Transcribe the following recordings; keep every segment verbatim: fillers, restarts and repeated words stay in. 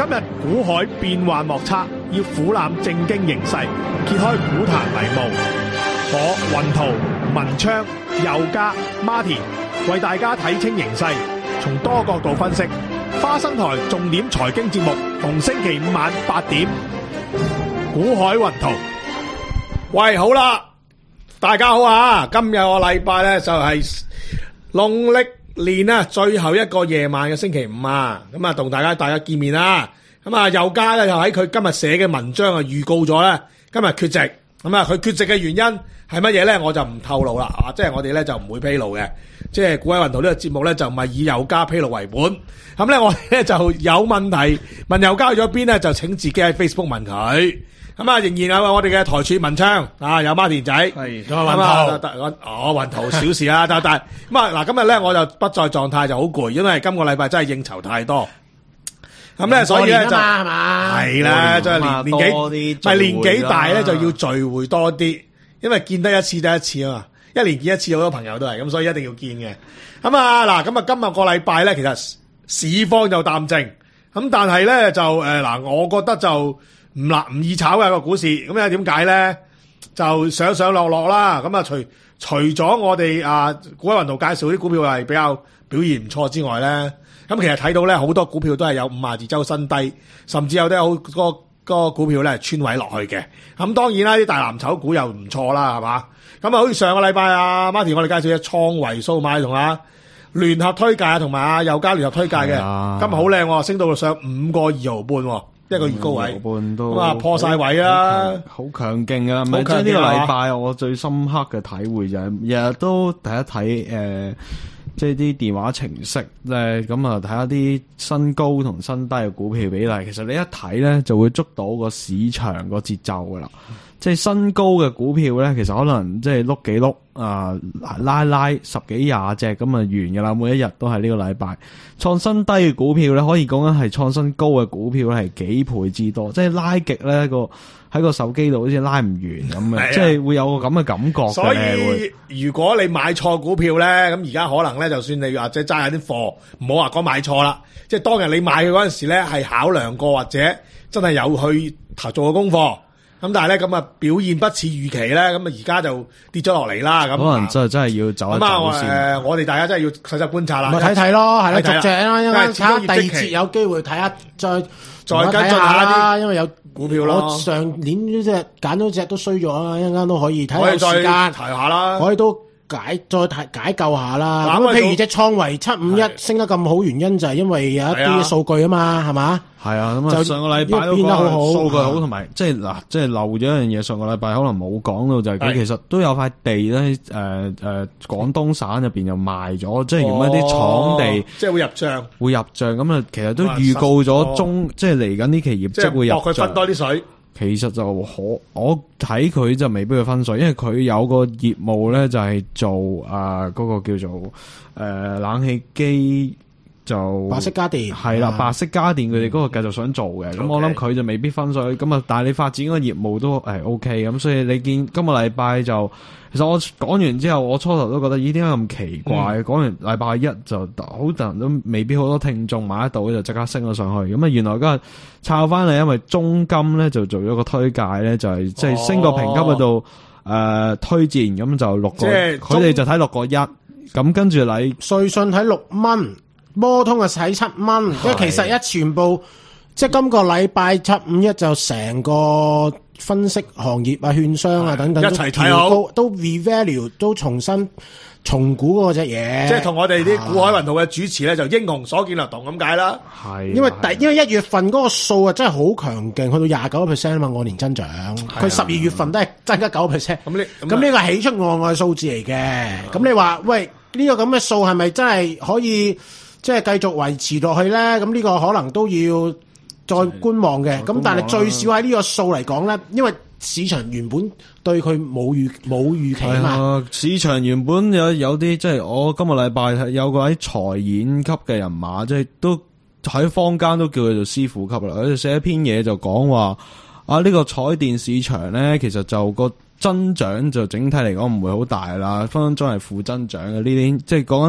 今日股海變幻莫測，要俯瞰正經形勢，揭開股壇迷霧。我雲圖、文昌、佑嘉、Martin 為大家睇清形勢，從多角度分析。花生台重點財經節目，逢星期五晚八點。股海雲圖，喂，好啦，大家好啊！今日個禮拜咧就係農曆年啊最後一個夜晚嘅星期五啊，咁啊同大家大家見面啦。咁啊佑嘉咧就喺佢今日寫嘅文章啊預告咗咧今日缺席。咁啊佢缺席嘅原因係乜嘢咧？我就唔透露啦，啊，即係我哋咧就唔會披露嘅。即係股海雲圖呢個節目咧就唔係以佑嘉披露為本。咁咧我哋咧就有問題問佑嘉去咗邊咧，就請自己喺 Facebook 問佢。咁啊，仍然有我哋嘅台柱文昌啊，有Martin仔，係咁啊，雲圖，哦，雲圖小事啦，但但咁啊，嗱，今日咧我就不在狀態，就好攰，因為今個禮拜真係應酬太多。咁咧，所以咧就係嘛，係啦，即係年年紀，係年紀大咧就要聚會多啲，因為見得一次得一次啊嘛，一年見一次好多朋友都係，咁所以一定要見嘅。咁啊，嗱，咁啊，今日個禮拜咧，其實市況就淡靜，咁但係咧就誒嗱，我覺得就。唔難唔易炒嘅個股市，咁啊點解咧？就上上落落啦。咁啊，除除咗我哋啊股海雲圖介紹啲股票係比較表現唔錯之外咧，咁其實睇到咧好多股票都係有五十二周新低，甚至有啲好個個股票咧係穿位落去嘅。咁當然啦，啲大藍籌股又唔錯啦，係嘛？咁啊，好似上個禮拜啊，Martin 我哋介紹嘅創維數碼同啊聯合推介啊，同埋啊佑嘉聯合推介嘅，啊、今日好靚喎，升到上五個二毫半喎。一個月高位，咁啊破晒位啦， 好強勁啊！咪即係呢個禮拜我最深刻嘅體會就係日日都睇一睇誒，即係啲電話程式咧，咁啊睇下啲新高同新低嘅股票比例。其實你一睇咧就會捉到個市場個節奏噶啦。即係新高嘅股票咧，其實可能即係碌幾碌啊，拉拉十幾廿隻咁啊完噶啦，每一日都係呢個禮拜。創新低嘅股票咧，可以講緊係創新高嘅股票咧，係幾倍之多。即係拉極咧個喺個手機度好似拉唔完咁嘅，即係會有個咁嘅感覺嘅。 所以如果你買錯股票咧，咁而家可能咧，就算你或者揸下啲貨，唔好話講買錯啦。即係當日你買嘅嗰陣時咧，係考量過或者真係有去做過功課。咁但係咧，咁啊表現不似預期咧，咁啊而家就跌咗落嚟啦。咁可能真係真係要走一走先。 誒，我哋大家真係要細細觀察啦。 咪睇睇咯，係啦，逐隻啦，因為睇下第二節有機會睇下，再再跟進下啲， 因為有股票咯。 我上年呢隻揀咗隻都衰咗啦，一陣間都可以睇下時間提下啦， 可以都解再解解救下啦。咁譬如隻創維七五一升得咁好，原因就係因為有一啲數據啊嘛，係嘛？ 係啊，咁啊上個禮拜都講數據好，同埋即係嗱，即係漏咗一樣嘢。上個禮拜可能冇講到就係佢其實都有塊地咧，誒誒廣東省入邊又賣咗，即係原本啲廠地， 即係會入帳， 會入帳。咁啊，其實都預告咗中，即係嚟緊呢期業績會入帳。 搏佢分多啲水。 其實就可我睇佢就未必會分水，因為佢有個業務咧就係做啊嗰個叫做誒冷氣機。就白色家電係啦，白色家電佢哋嗰個繼續想做嘅，咁、嗯、我諗佢就未必分水，咁啊，但係你發展個業務都係 O K，咁所以你見今個禮拜就，其實我講完之後，我初頭都覺得咦點解咁奇怪？講、嗯、完禮拜一就好多人都未必好多聽眾買得到，就即刻升咗上去，咁啊原來今日抄翻嚟，因為中金咧就做咗個推介咧，就係即係升個評級嗰度誒推薦，咁就六個，佢哋就睇六個一，咁跟住你瑞信睇六蚊。摩通啊，使七蚊，因為其實一全部即係今個禮拜七五一就成個分析行業啊、券商啊等等一齊調高，都 revalue 都重新重估嗰隻嘢。 即係同我哋啲股海雲圖嘅主持咧，就英雄所見略同咁解啦。 係，因為第因為一月份嗰個數啊真係好強勁，去到廿九個 percent 啊嘛，按年增長。佢十二月份都係增加九個 percent。咁你咁呢個係喜出望外嘅數字嚟嘅。咁你話喂呢個咁嘅數係咪真係可以？即係繼續維持落去咧，咁呢個可能都要再觀望嘅。咁但係最少喺呢個數嚟講咧，因為市場原本對佢冇預冇預期啊嘛。 市場原本有有啲即係我今個禮拜有個喺財演級嘅人馬，即係都喺坊間都叫佢做師傅級啦。佢寫一篇嘢就講話啊，呢個彩電市場咧，其實就個增長就整體嚟講唔會好大啦，分分鐘係負增長嘅呢啲，即係講緊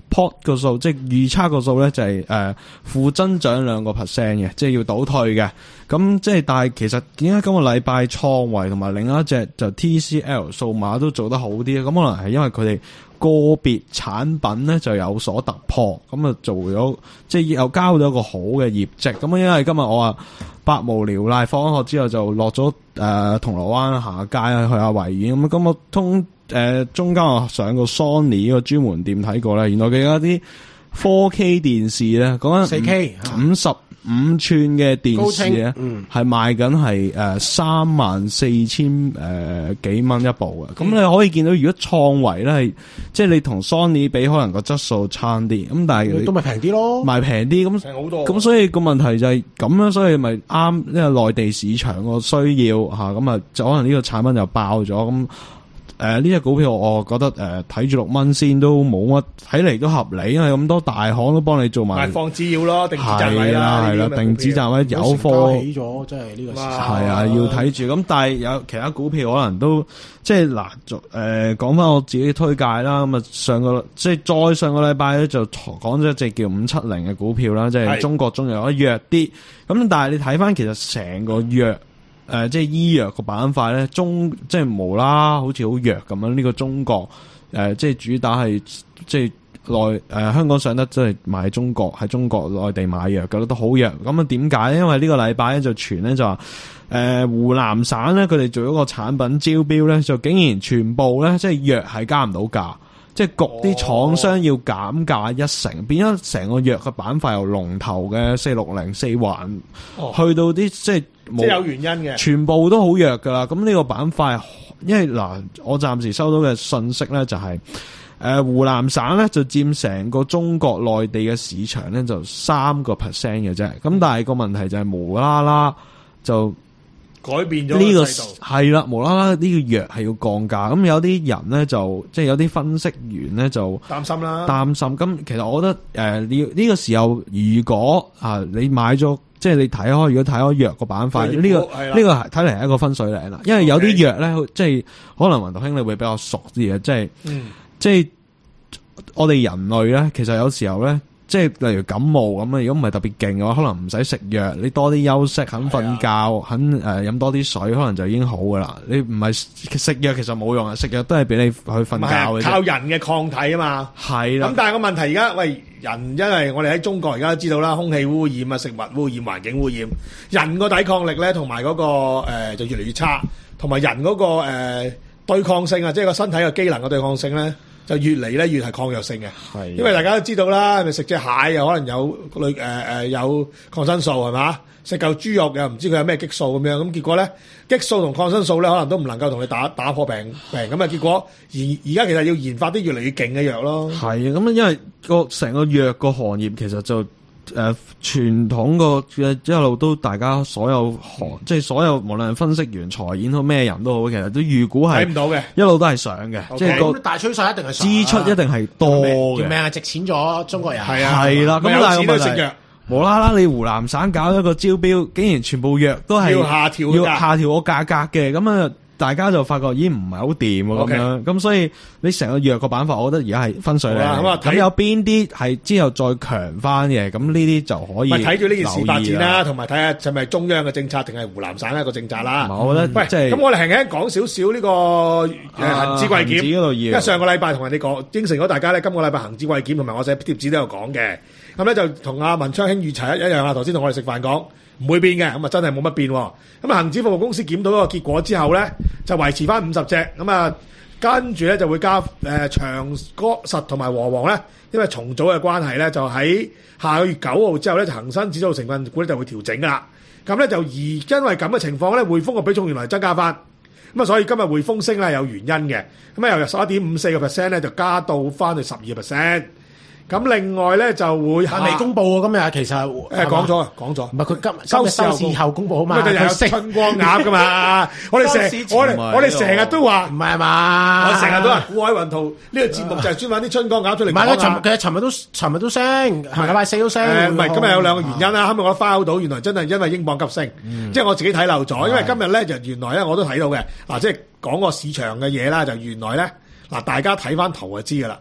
pot 個數，即係預測個數咧就係誒負增長兩個 percent 嘅，即係要倒退嘅。咁即係但係其實點解今個禮拜創維同埋另一隻就 T C L 數碼都做得好啲咧？咁可能係因為佢哋個別產品咧就有所突破，咁啊做咗即係又交咗一個好嘅業績。咁因為今日我話百無聊賴放學之後就落咗誒銅鑼灣下街去下維園咁，咁我通誒、呃、中間我上個 Sony 個專門店睇過咧，原來佢有啲 four K 電視咧，講緊四 K 五十五寸嘅電視咧，係、 嗯、 賣緊係誒三萬四千誒幾蚊一部嘅。咁、嗯、你可以見到，如果創維咧係即係你同 Sony 比，可能個質素差啲，咁但係都咪平啲咯， 賣平啲咁， 平好多。 咁所以個問題就係咁樣，所以咪啱，因為內地市場個需要吓，咁啊就可能呢個產品就爆咗咁。誒，呢隻股票我覺得誒睇住六蚊先都冇乜，睇嚟都合理，因為咁多大行都幫你做埋。 放資料咯，定止賺位啦， 係啦，定止賺位有貨起咗，真係呢個係啊，要睇住。咁但係有其他股票可能都即係嗱，誒講翻我自己推介啦。咁啊上個即係再上個禮拜咧就講咗一隻叫五七零嘅股票啦，即係中國中藥弱啲。咁但係你睇翻其實成個藥。誒、呃，即係醫藥個板塊咧，中即係無啦，好似好弱咁樣。呢、這個中國誒、呃，即係主打係即係內誒香港上得即係買中國喺中國內地買藥，覺得都好弱。咁啊點解咧？因為呢個禮拜咧就傳咧就話誒、呃、湖南省咧佢哋做一個產品招標咧，就竟然全部咧即係藥係加唔到價。即係焗啲廠商要減價一成，哦、變咗成個藥嘅板塊由龍頭嘅四六零四環，哦、去到啲即係即係有原因嘅， 全部都好弱噶啦。咁呢個板塊，因為嗱，我暫時收到嘅信息咧就係、是，誒、呃、湖南省咧就佔成個中國內地嘅市場咧就三個 percent 嘅啫。咁但係個問題就係無啦啦就。 改變咗呢個係啦，無啦啦呢個藥係要降價，咁有啲人咧就即係有啲分析員咧就擔心啦， 擔心。咁其實我覺得誒呢呢個時候，如果啊你買咗，即係你睇開，如果睇開藥個板塊，呢、這個呢、這個係睇嚟係一個分水嶺啦。因為有啲藥咧，即係可能雲道兄你會比較熟啲嘅，即係、嗯、即係我哋人類咧，其實有時候咧。即係例如感冒咁啊，如果唔係特別勁嘅話，可能唔使食藥，你多啲休息，肯瞓覺，啊、肯誒飲、呃、多啲水，可能就已經好噶啦。你唔係食藥其實冇用啊，食藥都係俾你去瞓覺嘅。 靠人嘅抗體啊嘛。係啦。咁但係個問題而家，喂人，因為我哋喺中國而家都知道啦，空氣污染啊、食物污染、環境污染，人個抵抗力咧同埋嗰個誒、呃、就越嚟越差，同埋人嗰、那個誒、呃、對抗性啊，即係個身體嘅機能嘅對抗性咧。就越嚟咧越係抗藥性嘅，係因為大家都知道啦，咪食隻蟹又可能有類誒誒有抗生素係嘛，食嚿豬肉又唔知佢有咩激素咁樣，咁結果咧激素同抗生素咧可能都唔能夠同你打打破病病，咁啊結果而而家其實要研發啲越嚟越勁嘅藥咯。係啊，咁因為個成個藥個行業其實就。誒、呃，傳統個嘅一路都大家所有行，即係所有無論分析員、財演好咩人都好，其實都預估係睇唔到嘅，一路都係上嘅，okay. 即係個大趨勢一定係上，支出一定係多嘅，條命係值錢咗，中國人係啊，係啦，咁但係個問題，無啦啦你湖南省搞一個招標，竟然全部藥都係要下調，要下調個價格嘅，咁啊。大家就發覺已經唔係好掂喎咁樣，咁所以你成個藥個板塊，我覺得而家係分水嶺。咁啊，咁有邊啲係之後再強翻嘅？咁呢啲就可以睇住呢件事發展啦，同埋睇下係咪中央嘅政策定係湖南省一個政策啦。我覺得，喂，即係咁，我哋輕輕講少少呢個誒恒指貴檢，因為上個禮拜同人哋講應承咗大家咧，今個禮拜恒指貴檢同埋我寫貼紙都有講嘅。咁咧就同阿文昌兄預齊一一樣啊，頭先同我哋食飯講。唔會變嘅，咁啊真係冇乜變。咁啊恒指服務公司檢討嗰個結果之後咧，就維持翻五十隻。咁啊跟住咧就會加誒、呃、長實同埋和黃咧，因為重組嘅關係咧，就喺下個月九號之後咧，就恒生指數成分股咧就會調整噶啦。咁咧就而因為咁嘅情況咧，匯豐嘅比重原來增加翻。咁啊所以今日匯豐升咧有原因嘅。咁啊由十一點五四個 percent 咧就加到翻去十二個 percent。咁另外咧就會係未公佈喎，今日其實誒講咗啊，講咗。唔係佢今收市收市後公佈好嘛？佢有春光鴨噶嘛？我哋成我哋我哋成日都話唔係嘛？我成日都話股海雲圖呢個節目就係專揾啲春光鴨出嚟講。唔係佢尋其實尋日都尋日都升，禮拜四都升。誒唔係今日有兩個原因啦。後尾我翻到原來真係因為英鎊急升，即係我自己睇漏咗。因為今日咧就原來咧我都睇到嘅嗱，即係講個市場嘅嘢啦，就原來咧嗱大家睇翻圖就知噶啦。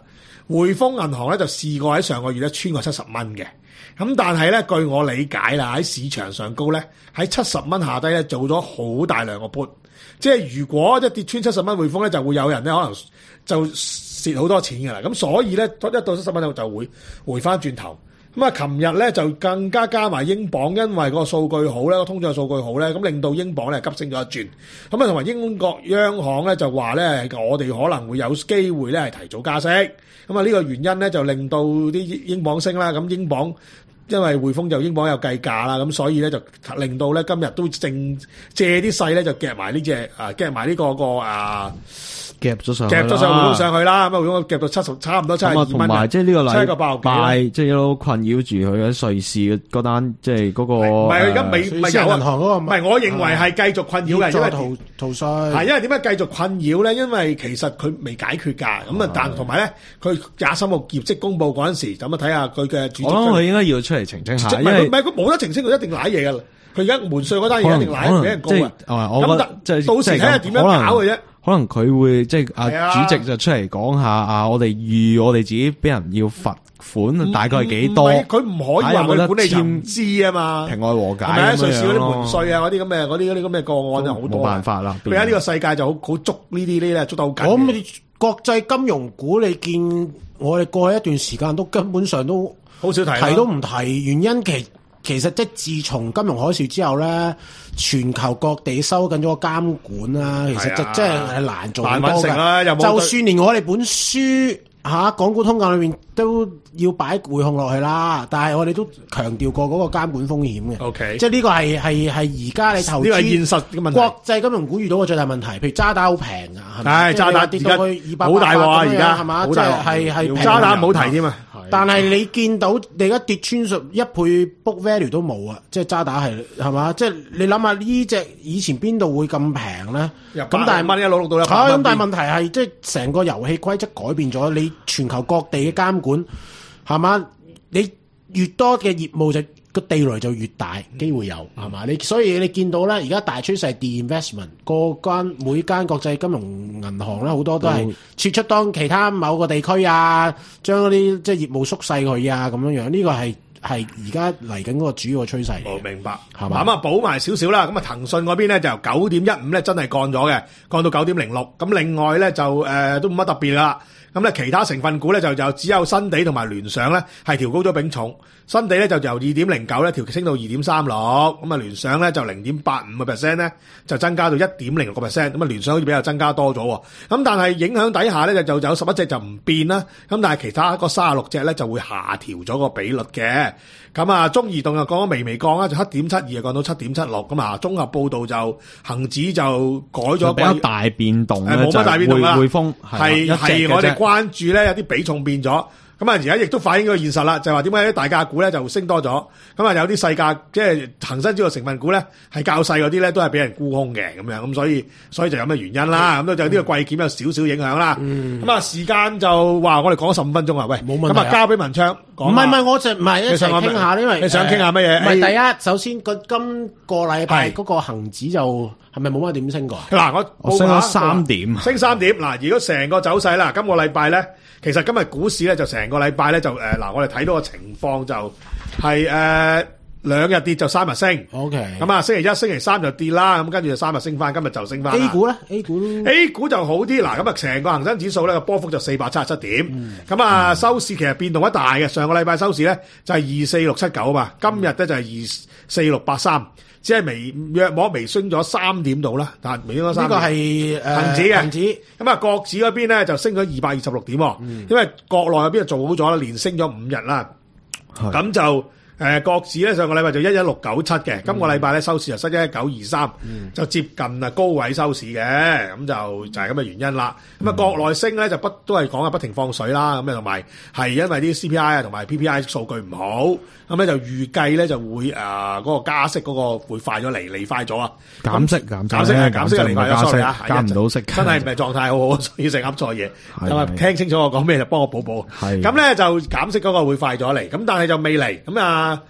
匯豐銀行咧就試過喺上個月咧穿過七十蚊嘅，咁但係咧據我理解啦，喺市場上高咧喺七十蚊下低咧做咗好大量個 put， 即係如果一跌穿七十蚊匯豐咧就會有人咧可能就蝕好多錢㗎啦，咁所以咧一到七十蚊就會回翻轉頭。咁啊，琴日咧就更加加埋英鎊，因為個數據好咧，個通脹數據好咧，咁令到英鎊咧急升咗一轉。咁啊，同埋英國央行咧就話咧，我哋可能會有機會咧係提早加息。咁啊，呢個原因咧就令到啲英鎊升啦。咁英鎊因為匯豐就英鎊有計價啦，咁所以咧就令到咧今日都正借啲勢咧就夾埋呢隻啊，夾埋呢個個啊。 夾咗上夾咗上匯豐上去啦，咁啊匯豐夾到七十，差唔多七十二蚊。 同埋即係呢個禮七個爆拜，即係一路困擾住佢喺瑞士嗰單，即係嗰個。 唔係而家未唔係有銀行嗰個， 唔係我認為係繼續困擾嘅，因為逃逃稅。 係因為點解繼續困擾咧？因為其實佢未解決㗎，咁啊但同埋咧，佢廿三號業績公佈嗰陣時，咁啊睇下佢嘅主席。 我諗佢應該要出嚟澄清下， 因為唔係佢冇得澄清，佢一定賴嘢㗎啦。佢而家門稅嗰單嘢一定賴俾人告嘅。咁即係到時睇下點樣搞嘅啫。 可能佢會即係啊主席就出嚟講下啊，我哋預我哋自己俾人要罰款大概係幾多？ 佢唔可以話佢管理層唔知啊嘛， 庭外和解係咪啊？瑞士嗰啲門稅啊，嗰啲咁嘅嗰啲嗰啲咁嘅個案就好多。 冇辦法啦， 而家呢個世界就好好捉呢啲呢啲咧，捉得好緊。 咁國際金融股，你見我哋過去一段時間都根本上都好少提， 提都唔提，原因其其實即係自從金融海嘯之後咧，全球各地收緊咗個監管啦，其實就真係係難做好多嘅。就算連我哋本書嚇港股通鑑裏面都要擺匯控落去啦，但係我哋都強調過嗰個監管風險嘅。 OK， 即係呢個係係係而家你投資呢個係現實嘅問題。 國際金融股遇到嘅最大問題，譬如渣打好平啊，係咪？ 渣打跌到去二百好大鑊啊！而家係嘛？即係係係渣打唔好提添啊！ 但係你見到你而家跌穿十一倍 book value 都冇啊！即係渣打係係嘛？即係你諗下呢隻以前邊度會咁平咧？咁但係蚊一攞六到一， 咁但係問題係即係成個遊戲規則改變咗，你全球各地嘅監管係嘛？你越多嘅業務就個地雷就越大，機會有係嘛？你所以你見到咧，而家大趨勢係 de-investment，個間每間國際金融銀行咧好多都係撤出當其他某個地區啊，將嗰啲即係業務縮細佢啊咁樣樣，呢個係係而家嚟緊嗰個主要嘅趨勢。 我明白係嘛？ 咁啊補埋少少啦，咁啊騰訊嗰邊咧就由九點一五咧真係降咗嘅，降到九點零六。咁另外咧就誒、呃、都冇乜特別啦。咁咧其他成分股咧就就只有新地同埋聯想咧係調高咗比重，新地咧就由二點零九咧調升到二點三六，咁啊聯想咧就零點八五個 percent 咧就增加到一點零六個 percent，咁啊聯想好似比較增加多咗喎。咁但係影響底下咧就就有十一隻就唔變啦，咁但係其他嗰三十六隻咧就會下調咗個比率嘅。咁啊中移動又降咗微微降啦，就七點七二啊降到七點七六，咁啊綜合報道就恒指就改咗比較大變動咧， 冇乜大變動啦， 匯豐係係我哋關注咧有啲比重變咗。咁啊，而家亦都反映咗個現實啦，就係話點解啲大價股咧就升多咗，咁啊有啲細價即係恒生指數成分股咧係較細嗰啲咧都係俾人沽空嘅咁樣，咁所以所以就有咩原因啦，咁都、嗯、就呢個季檢有少少影響啦。咁、嗯、啊時間就話我哋講咗十五分鐘啊，喂，冇問題，咁啊交俾文昌講。唔係唔係，我就唔係一齊傾下，因為你想傾下乜嘢？唔係第一，首先個今個禮拜嗰個恒指就係咪冇乜點升過？嗱，我我升咗三點，升三點。嗱，如果成個走勢啦，今個禮拜咧。其實今日股市咧就成個禮拜咧就誒嗱、呃，我哋睇到個情況就係誒兩日跌就三日升。O K。咁啊，星期一、星期三就跌啦，咁跟住就三日升翻，今日就升翻。A 股咧 ？A 股 A 股就好啲。嗱，咁啊，成個恒生指數咧個波幅就四百七十七點。咁、嗯、啊，收市其實變動一大嘅。上個禮拜收市咧就係二四六七九啊嘛，今日咧就係二四六八三。只係微約摸微升咗三點度啦，但係微升咗三點。呢個係誒恒指嘅恒指。咁啊，國指嗰邊咧就升咗二百二十六點，嗯、因為國內嗰邊就做好咗啦，連升咗五日啦。咁就誒、呃、國指咧上個禮拜就一一六九七嘅，今個禮拜咧收市就失一一九二三，就接近啊高位收市嘅，咁就就係咁嘅原因啦。咁啊、嗯、國內升咧就不都係講啊不停放水啦，咁啊同埋係因為啲 C P I 啊同埋 P P I 數據唔好。咁咧就預計咧就會誒嗰、呃那個加息嗰個會快咗嚟，嚟快咗啊！減息減減息係減息嚟快咗 sorry 啊，加唔到息，真係唔係狀態好好，所以成噏錯嘢。咁啊，聽清楚我講咩就幫我補補。係咁咧就減息嗰個會快咗嚟，咁但係就未嚟。咁啊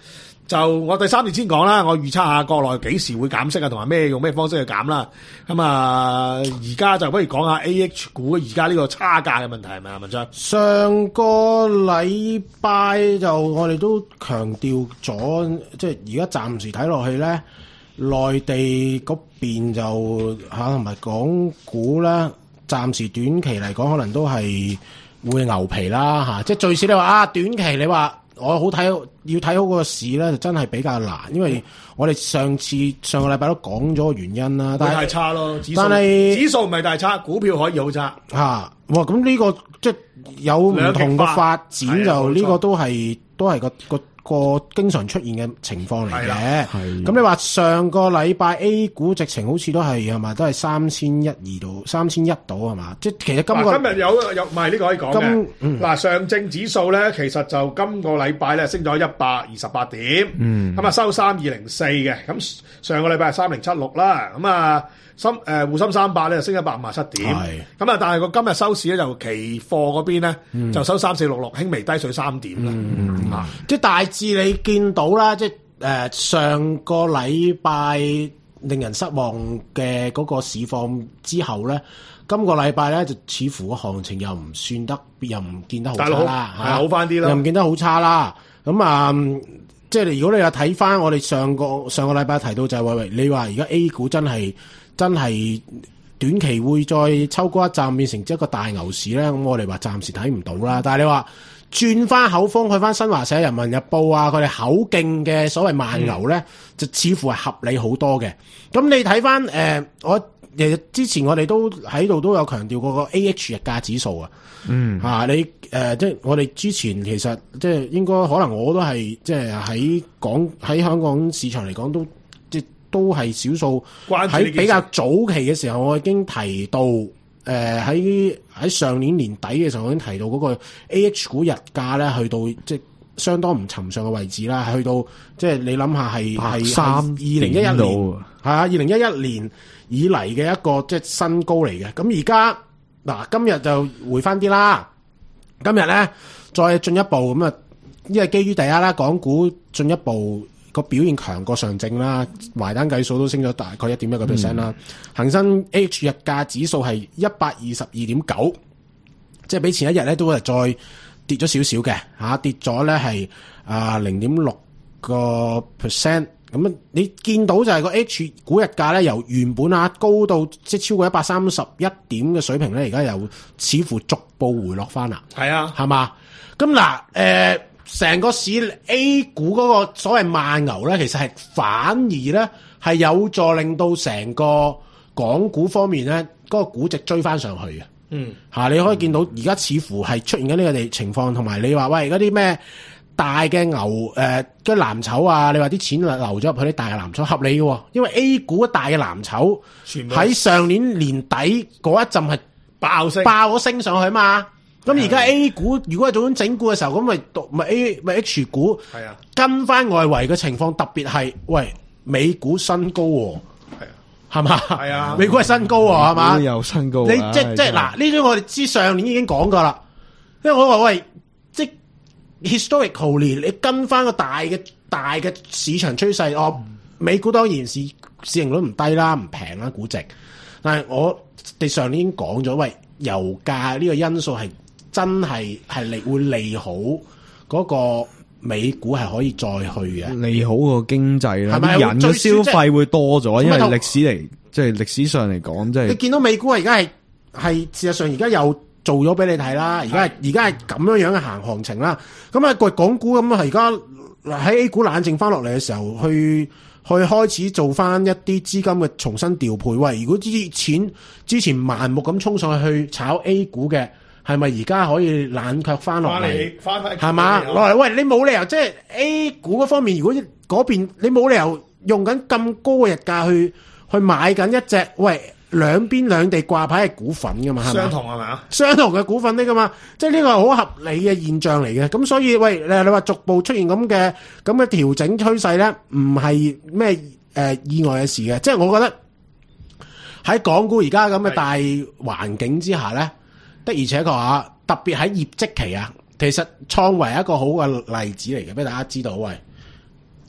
就我第三節先講啦，我預測下國內幾時會減息啊，同埋咩用咩方式去減啦。咁啊，而家就不如講下 A H 股而家呢個差價嘅問題係咪啊，文章？ 上個禮拜就我哋都強調咗，即係而家暫時睇落去咧，內地嗰邊就嚇同埋港股咧，暫時短期嚟講可能都係會牛皮啦嚇，即係最少你話啊短期你話。我好睇，要睇好個市咧，就真係比較難，因為我哋上次上個禮拜都講咗個原因啦。但係太差咯，指數但係指數唔係太差，股票可以好差嚇。哇！咁呢個即係有唔同嘅發展，就呢個都係都係個個個經常出現嘅情況嚟嘅。係咁你話上個禮拜 A 股直情好似都係係嘛，都係三千一二度，三千一度係嘛？即係其實今個今日有有唔係呢個可以講嘅。嗱、嗯，上證指數咧，其實就今個禮拜咧升咗一百二十八點，嗯，咁啊收三二零四嘅。咁上個禮拜係三零七六啦，咁啊深誒滬深三百咧就升一百五十七點，咁啊但係個今日收市咧就期貨嗰邊咧、嗯、就收三四六六，輕微低水三點啦，嗯嗯、啊， 即係大致你見到啦，即係誒、呃、上個禮拜令人失望嘅嗰個市況之後咧，今個禮拜咧就似乎個行情又唔算得，又唔見得好差啦， 係好翻啲啦， 又唔見得好差啦。咁啊、嗯，即係如果你又睇翻我哋上個上個禮拜提到就係、是、話，喂，你話而家 A 股真係真係短期會再抽高一陣變成一個大牛市咧？咁我哋話暫時睇唔到啦。但係你話轉翻口風去翻新華社、人民日報啊，佢哋口徑嘅所謂慢牛咧，嗯、就似乎係合理好多嘅。咁你睇翻誒，我誒之前我哋都喺度都有強調過個 A H 日價指數啊。嗯，嚇、啊、你誒、呃，即係我哋之前其實即係應該可能我都係即係喺港喺香港市場嚟講都即係都係少數喺比較早期嘅時候，我已經提到誒喺喺上年年底嘅時候，我已經提到嗰個 A H 股日價咧，去到即係相當唔尋常嘅位置啦，去到即係你諗下係係係二零一一年係啊，二零一一年以嚟嘅一個即係新高嚟嘅。咁而家嗱，今日就回翻啲啦。今日咧再進一步咁啊，因為基於第一啦，港股進一步個表現強過上證啦，埋單計數都升咗大概一點一個 percent 啦。恒生 A H 日價指數係一百二十二點九，即係比前一日咧都係再跌咗少少嘅嚇，跌咗咧係啊零點六個 percent。咁你見到就係個 H 股日價咧，由原本啊高到即係超過一百三十一點嘅水平咧，而家又似乎逐步回落翻啦。 係啊， 係嘛？咁嗱，誒，成、呃、個市 A 股嗰個所謂慢牛咧，其實係反而咧係有助令到成個港股方面咧嗰個估值追翻上去嘅。嗯，吓、啊、你可以見到而家似乎係出現緊呢個地情況，同埋你話喂嗰啲咩？大嘅牛誒，嘅藍籌啊！你話啲錢流咗入去啲大嘅藍籌合理嘅，因為 A 股大嘅藍籌喺上年年底嗰一陣係爆升，爆咗升上去嘛。咁而家 A 股如果係做緊整固嘅時候，咁咪咪 A 咪 H 股係啊，跟翻外圍嘅情況，特別係喂美股新高喎，係啊，係嘛？係啊，美股係新高喎，係嘛？ 都有新高。 你即即係嗱，呢啲我哋知上年已經講過啦，因為我話喂。historically 你跟翻個大嘅大嘅市場趨勢，哦，美股當然市市盈率唔低啦，唔平啦，估值。但係我哋上年已經講咗，喂，油價呢個因素係真係係利會利好嗰個美股係可以再去嘅，利好個經濟啦，啲人嘅消費會多咗，因為歷史嚟即係歷史上嚟講，即係你見到美股而家係係事實上而家有。做咗俾你睇啦，而家係而家係咁樣樣嘅行行情啦。咁啊，個港股咁啊，而家喺 A 股冷靜翻落嚟嘅時候，去去開始做翻一啲資金嘅重新調配。喂，如果啲錢之前盲目咁衝上去炒 A 股嘅，係咪而家可以冷卻翻落嚟？翻翻係嘛？落嚟喂，你冇理由即係 A 股嗰方面，如果嗰邊你冇理由用緊咁高嘅日價去去買緊一隻喂。兩邊兩地掛牌係股份噶嘛，係咪？相同係咪啊？相同嘅股份嚟噶嘛，即係呢個係好合理嘅現象嚟嘅。咁所以喂，你你話逐步出現咁嘅咁嘅調整趨勢咧，唔係咩誒意外嘅事嘅。即係我覺得喺港股而家咁嘅大環境之下咧，的而且確啊，特別喺業績期啊，其實創維係一個好嘅例子嚟嘅，俾大家知道喂。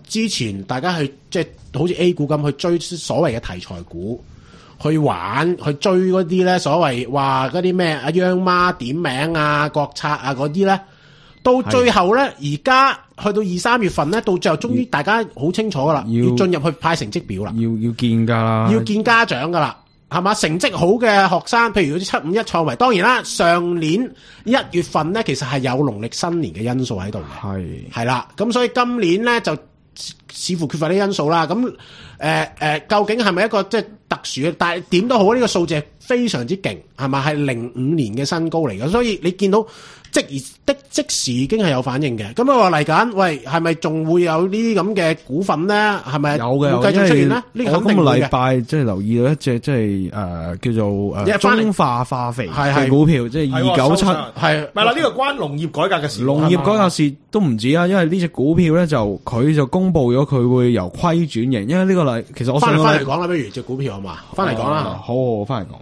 之前大家去即係好似 A 股咁去追所謂嘅題材股，去玩去追嗰啲咧，所謂話嗰啲咩啊央媽點名啊、國策啊嗰啲咧，到最後咧，而家去到二三月份咧，到最後終於大家好清楚噶啦，要進入去派成績表啦， 要要見噶啦， 要見家長噶啦。係嘛？成績好嘅學生，譬如嗰啲七五一創維，當然啦，上年一月份咧，其實係有農曆新年嘅因素喺度嘅，係係啦，咁所以今年咧就似乎缺乏啲因素啦。咁誒誒，究竟係咪一個即係特殊嘅？但係點都好，呢、這個數字係非常之勁，係咪？係零五年嘅新高嚟嘅，所以你見到即而的即時已經係有反應嘅。咁我話嚟緊，喂，係咪仲會有呢啲咁嘅股份咧？係咪有嘅？會繼續出現咧？呢個肯定會嘅。 我今個禮拜即係留意到一隻即係誒叫做誒中化化肥嘅股票，即係二九七係。 咪啦，呢個關農業改革嘅事。 農業改革事都唔止啊，因為呢隻股票咧就佢就公佈咗佢會由虧轉盈，因為呢個禮其實我翻嚟翻嚟講啦，不如隻股票好嘛？翻嚟講啦， 好，好，翻嚟講。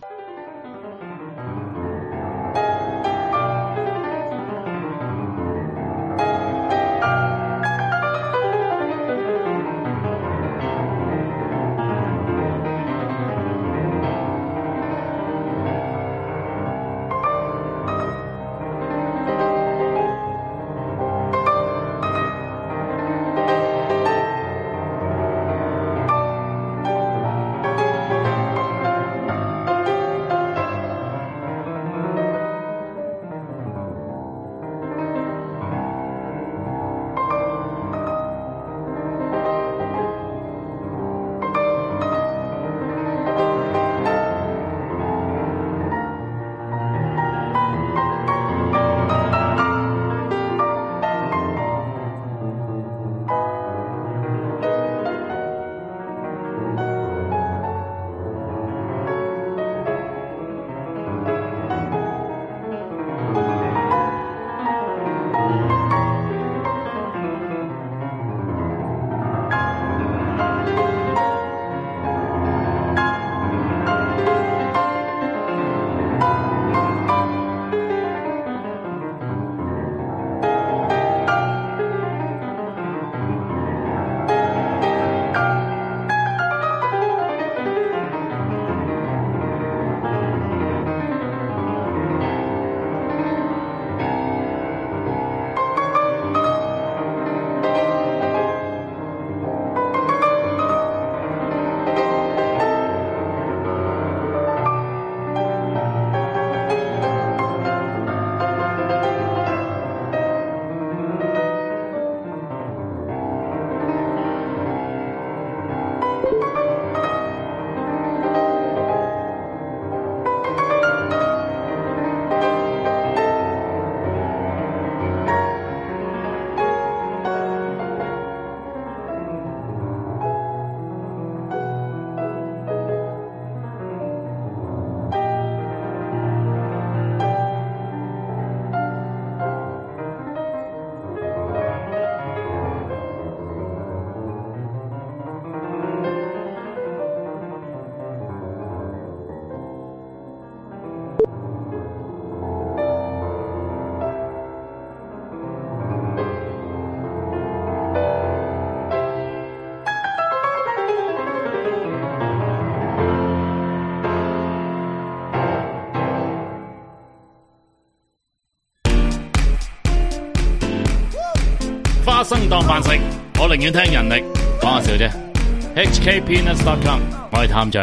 花生當飯食，我寧願聽人力。講下笑啫。H K Peanuts dot com， 我係探長。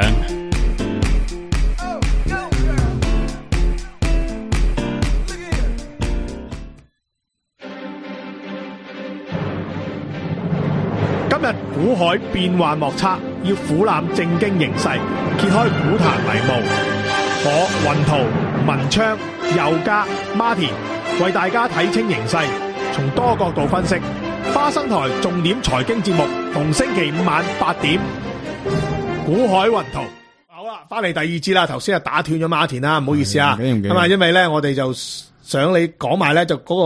今日股海變幻莫測，要俯瞰正經形勢，揭開股壇迷霧。我雲圖、文昌、佑嘉、Martin 為大家睇清形勢，從多角度分析。花生台重點財經節目，逢星期五晚八點。股海雲圖。好啦，翻嚟第二節啦。頭先啊打斷咗馬田啦，唔好意思啊。咁啊，因為咧我哋就想你講埋咧，就嗰個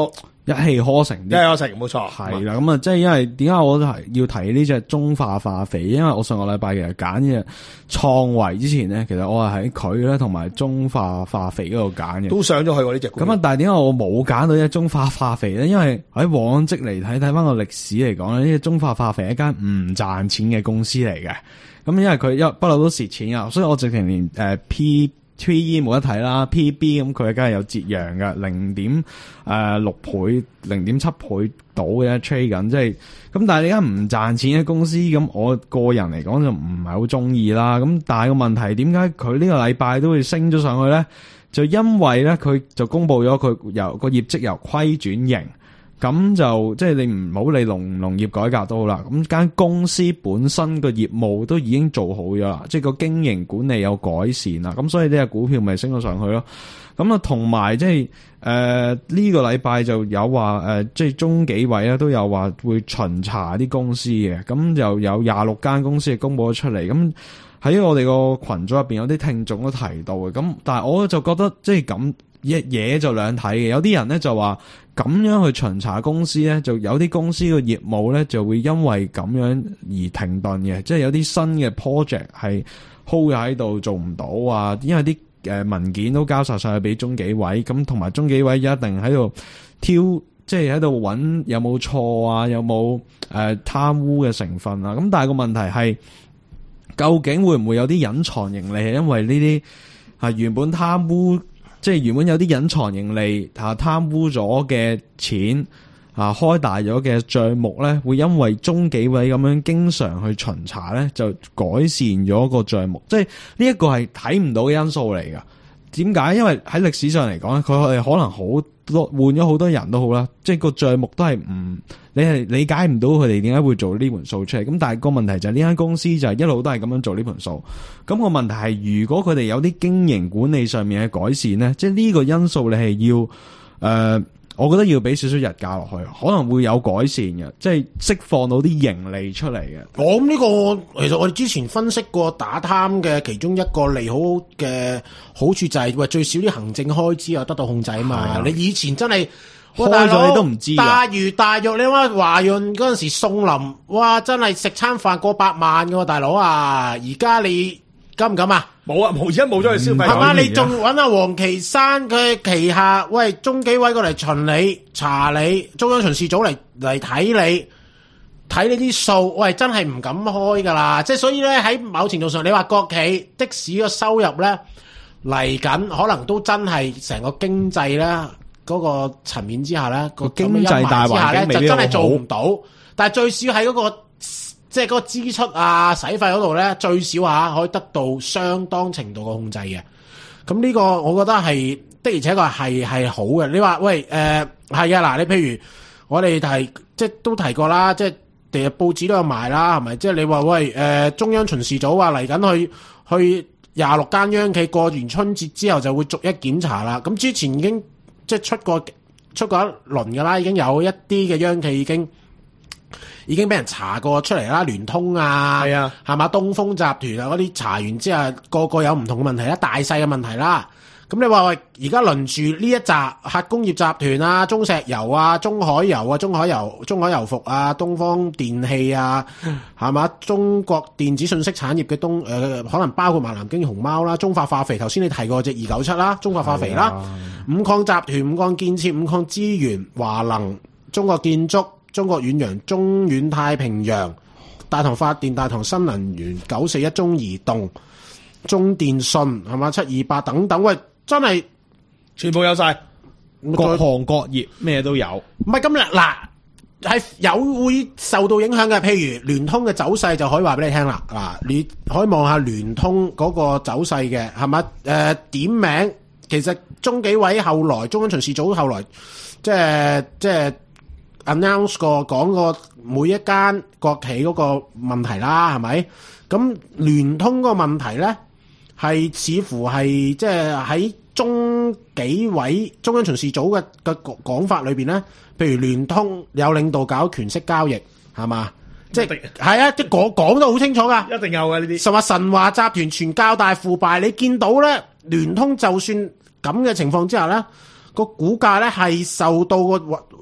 一氣呵成啲， 一氣呵成冇錯， 係啦。咁啊，即係因為點解我係要提呢隻中化化肥？因為我上個禮拜其實揀嘅創維之前咧，其實我係喺佢咧同埋中化化肥嗰度揀嘅， 都上咗去喎呢隻股。 咁啊，但係點解我冇揀到呢隻中化化肥咧？因為喺往績嚟睇，睇翻個歷史嚟講咧，呢隻中化化肥係一間唔賺錢嘅公司嚟嘅。咁因為佢一不嬲都蝕錢啊，所以我直情連誒 P P E 冇得睇啦 ，P B 咁佢梗係有折讓嘅，零點誒六倍、零點七倍到嘅 trade 緊，即係咁。但係你而家唔賺錢嘅公司，咁我個人嚟講就唔係好中意啦。咁但係個問題，點解佢呢個禮拜都會升咗上去咧？就因為咧，佢就公布咗佢由個業績由虧轉盈。咁就即係你唔好理農農業改革都好啦，咁間公司本身個業務都已經做好咗啦，即係個經營管理有改善啦，咁所以呢隻股票咪升咗上去咯。咁啊，同埋即係誒呢個禮拜就有話誒、呃，即係中紀委咧都有話會巡查啲公司嘅，咁就有廿六間公司係公佈咗出嚟。咁喺我哋個群組入邊有啲聽眾都提到嘅，咁但係我就覺得即係咁一嘢就兩睇嘅，有啲人咧就話。咁樣去巡查公司咧，就有啲公司嘅業務咧就會因為咁樣而停頓嘅，即係有啲新嘅 project 係 hold 喺度做唔到啊，因為啲誒文件都交晒上去俾中紀委，咁同埋中紀委一定喺度挑，即係喺度揾有冇錯啊，有冇誒貪污嘅成分啊，咁但係個問題係，究竟會唔會有啲隱藏盈利係因為呢啲係原本貪污？即係原本有啲隱藏盈利啊，貪污咗嘅錢啊，開大咗嘅賬目咧，會因為中紀委咁樣經常去巡查咧，就改善咗個賬目。即係呢一個係睇唔到嘅因素嚟噶。點解？因為喺歷史上嚟講咧，佢哋可能好多換咗好多人都好啦，即係個賬目都係唔，你係理解唔到佢哋點解會做呢盤數出嚟。咁但係個問題就係呢間公司就係一路都係咁樣做呢盤數。咁個問題係，如果佢哋有啲經營管理上面嘅改善咧，即係呢個因素你係要誒、呃，我覺得要俾少少日價落去，可能會有改善嘅，即係釋放到啲盈利出嚟嘅。 我咁呢個其實我哋之前分析過打貪嘅其中一個利好嘅好處就係、是、喂最少啲行政開支又得到控制啊嘛。你以前真係開咗你都唔知大魚大肉，你話華潤嗰陣時送林，哇真係食餐飯過百萬㗎喎，大佬啊！而家你敢唔敢啊？ 冇啊，冇而家冇咗佢消費。 係嘛？你仲揾阿黃岐山佢旗下，喂中紀委過嚟巡你查你，中央巡視組嚟嚟睇你睇你啲數，喂真係唔敢開噶啦！即係所以咧喺某程度上，你話國企的士個收入咧嚟緊，可能都真係成個經濟咧嗰個層面之下咧個經濟大環境就真係做唔到。但係最少喺嗰個。即係嗰個支出啊、使費嗰度咧，最少下可以得到相當程度嘅控制嘅。咁呢個我覺得係的，而且確係係好嘅。你話喂誒係啊嗱，你譬如我哋提即係都提過啦，即係第日報紙都有賣啦，係咪？即係你話喂誒、呃、中央巡視組話嚟緊去去廿六間央企過完春節之後就會逐一檢查啦。咁之前已經即係出過出過一輪㗎啦，已經有一啲嘅央企已經。已經俾人查過出嚟啦，聯通啊，係啊，係嘛，東風集團啊嗰啲查完之後，個個有唔同嘅問題啦，大細嘅問題啦。咁你話喂，而家輪住呢一紮核工業集團啊，中石油啊，中海油啊，中海油、中海油服啊，東方電氣啊，係嘛，中國電子信息產業嘅東誒、呃，可能包括埋南京熊貓啦，中化化肥，頭先你提過隻二九七啦，中化化肥啦，五礦集團、五礦建設、五礦資源、華能、中國建築。中國遠洋、中遠太平洋、大唐發電、大唐新能源、九四一、中移動、中電信係嘛，七二八等等，喂，真係全部有晒， 各行各業咩都有。 唔係咁嗱，係有會受到影響嘅。譬如聯通嘅走勢就可以話俾你聽啦。嗱，你可以望下聯通嗰個走勢嘅係嘛？誒、呃、點名，其實中紀委後來、中央巡視組後來即係即係。announce 過講過每一間國企嗰個問題啦，係咪？咁聯通嗰個問題咧，係似乎係即係喺中紀委中央巡視組嘅嘅講法裏邊咧，譬如聯通有領導搞權色交易，係嘛？即係係啊，即係講講得好清楚噶， 一定有嘅呢啲。實話神華集團全較大腐敗，你見到咧聯通就算咁嘅情況之下咧，個股價咧係受到個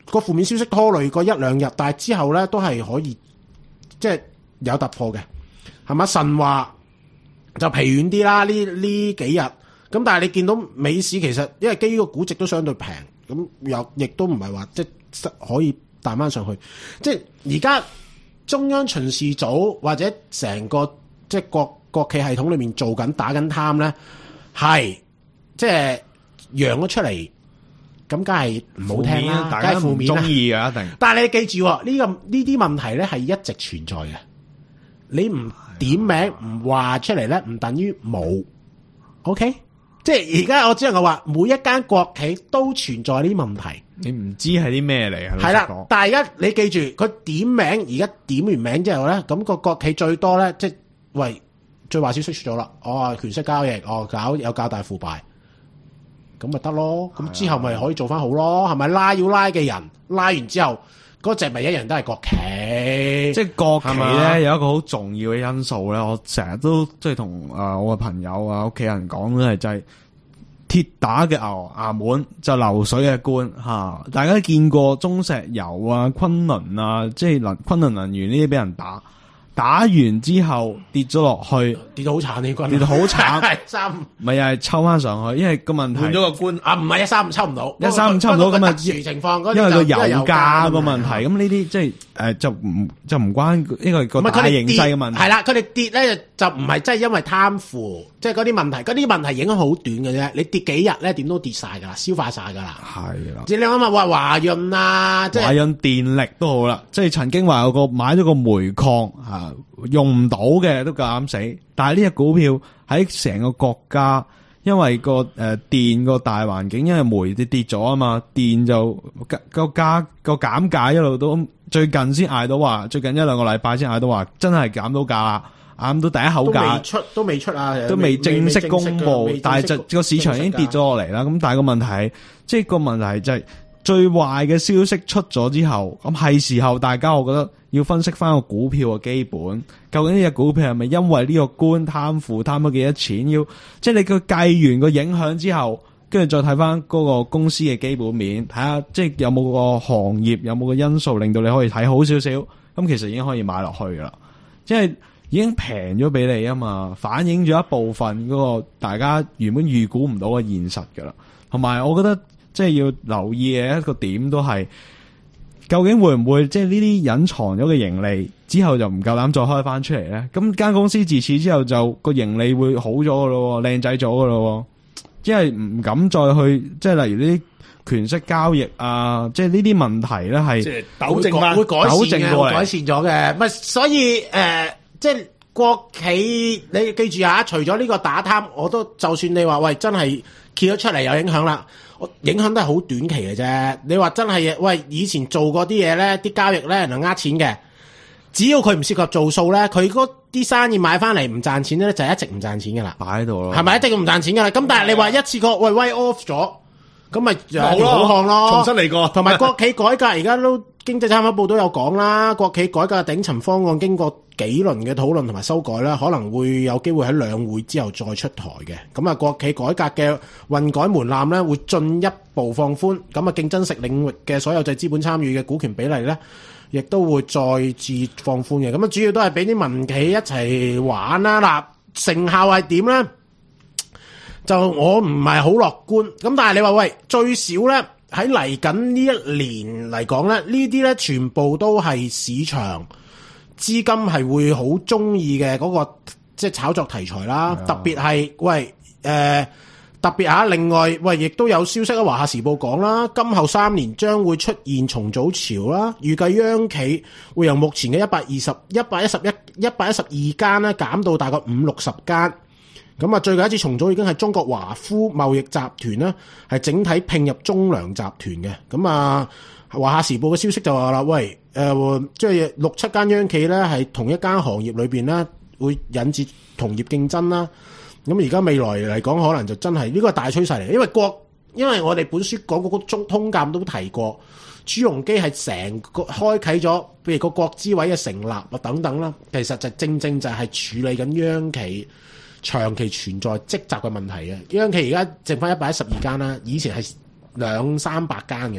個負面消息拖累過一兩日，但係之後咧都係可以即係有突破嘅，係嘛？神話就疲軟啲啦，呢呢幾日咁，但係你見到美市其實因為基於個估值都相對平，咁又亦都唔係話即係可以彈翻上去，即係而家中央巡視組或者成個即係國國企系統裏面做緊打緊貪咧，係即係揚咗出嚟。咁梗係唔好聽啦， 大家唔中意嘅一定。 但係你記住呢、呢個呢啲問題咧係一直存在嘅。你唔點名唔話出嚟咧，唔等於冇。OK， 即係而家我只能夠話，每一間國企都存在呢啲問題。 你唔知係啲咩嚟？ 係啦，但係而家你記住，佢點名，而家點完名之後咧，咁、個國企最多咧，即係喂最壞消息出咗啦。哦，權息交易，哦搞有較大腐敗。咁咪得咯，咁之後咪可以做翻好咯，係咪拉要拉嘅人拉完之後，嗰隻咪一樣都係國企， 即係國企咧有一個好重要嘅因素咧，我成日都即係同誒我嘅朋友啊屋企人講咧，就係鐵打嘅牛衙門就流水嘅官吓，大家見過中石油啊、昆侖啊，即係能昆侖能源呢啲俾人打。打完之後跌咗落去， 跌到好慘呢軍， 跌到好慘， 三咪又係抽翻上去，因為個問題換咗個官啊，唔係一三五抽唔到， 一三五抽唔到咁啊， 特殊情況， 因為個油價個問題，咁呢啲即係誒就唔就唔關呢個個大形勢嘅問題， 係啦，佢哋跌咧就唔係真係因為貪腐，即係嗰啲問題，嗰啲問題影響好短嘅啫，你跌幾日咧點都跌晒噶啦，消化晒噶啦， 係啦， 即係你諗下話華潤啊，即係華潤電力都好啦，即係曾經話有個買咗個煤礦吓。用唔到嘅都夠膽死，但係呢隻股票喺成個國家，因為個誒、呃、電個大環境，因為煤跌跌咗啊嘛，電就個價個減價一路都最近先嗌到話，最近一兩個禮拜先嗌到話，真係減到價啦，減到第一口價， 都未出都未出啊， 都未正式公布，但係就個市場已經跌咗落嚟啦。咁但係個問題係，即係個問題就係、是、最壞嘅消息出咗之後，咁係時候大家我覺得。要分析翻個股票嘅基本，究竟呢隻股票係咪因為呢個官貪腐貪咗幾多錢？要即係你佢計完個影響之後，跟住再睇翻嗰個公司嘅基本面，睇下即係有冇個行業有冇個因素令到你可以睇好少少，咁其實已經可以買落去噶啦。即係已經平咗俾你啊嘛，反映咗一部分嗰個大家原本預估唔到嘅現實噶啦。同埋我覺得即係要留意嘅一個點都係。究竟會唔會即係呢啲隱藏咗嘅盈利之後就唔夠膽再開翻出嚟咧？咁間公司自此之後就個盈利會好咗噶咯，靚仔咗噶咯，即係唔敢再去即係例如呢啲權息交易啊，即係呢啲問題咧係即係糾正翻， 會改善嘅， 會改善咗嘅。唔係，所以誒、呃，即係國企，你記住下，除咗呢個打貪，我都就算你話喂真係揭咗出嚟有影響啦。影響都係好短期嘅啫。你話真係喂，以前做過啲嘢咧，啲交易咧能呃錢嘅，只要佢唔涉及做數咧，佢嗰啲生意買翻嚟唔賺錢咧，就係一直唔賺錢噶啦。擺喺度咯，係咪一定唔賺錢噶啦？咁但係你話一次過喂 write off 咗，咁咪好咯，好咯， 重新嚟過。同埋國企改革，而家都經濟參考報都有講啦。國企改革頂層方案經過幾輪嘅討論同埋修改啦，可能會有機會喺兩會之後再出台嘅。咁啊，國企改革嘅混改門檻咧，會進一步放寬。咁啊，競爭性領域嘅所有制資本參與嘅股權比例咧，亦都會再次放寬嘅。咁啊，主要都係俾啲民企一齊玩啦。嗱，成效係點咧？就我唔係好樂觀。咁但係你話喂，最少咧喺嚟緊呢一年嚟講咧，呢啲咧全部都係市場資金係會好中意嘅嗰個即係炒作題材啦，特別係喂誒、呃、特別啊！另外喂，亦都有消息喺《華夏時報》講啦，今後三年將會出現重組潮啦，預計央企會由目前嘅一百二十、一百一十一、一百一十二間咧減到大概五六十間。咁啊，最近一次重組已經係中國華孚貿易集團啦，係整體併入中糧集團嘅。咁啊，《華夏時報》嘅消息就話啦，喂，誒、呃，即係六七間央企咧，係同一間行業裏邊咧，會引致同業競爭啦。咁而家未來嚟講，可能就真係呢、這個大趨勢嚟，因為國，因為我哋本書講嗰個中通鑑都提過，朱鎔基係成個開啟咗，譬如個國資委嘅成立啊等等啦，其實就正正就係處理緊央企長期存在積習嘅問題嘅。央企而家剩翻一百一十二間啦，以前係兩三百間嘅。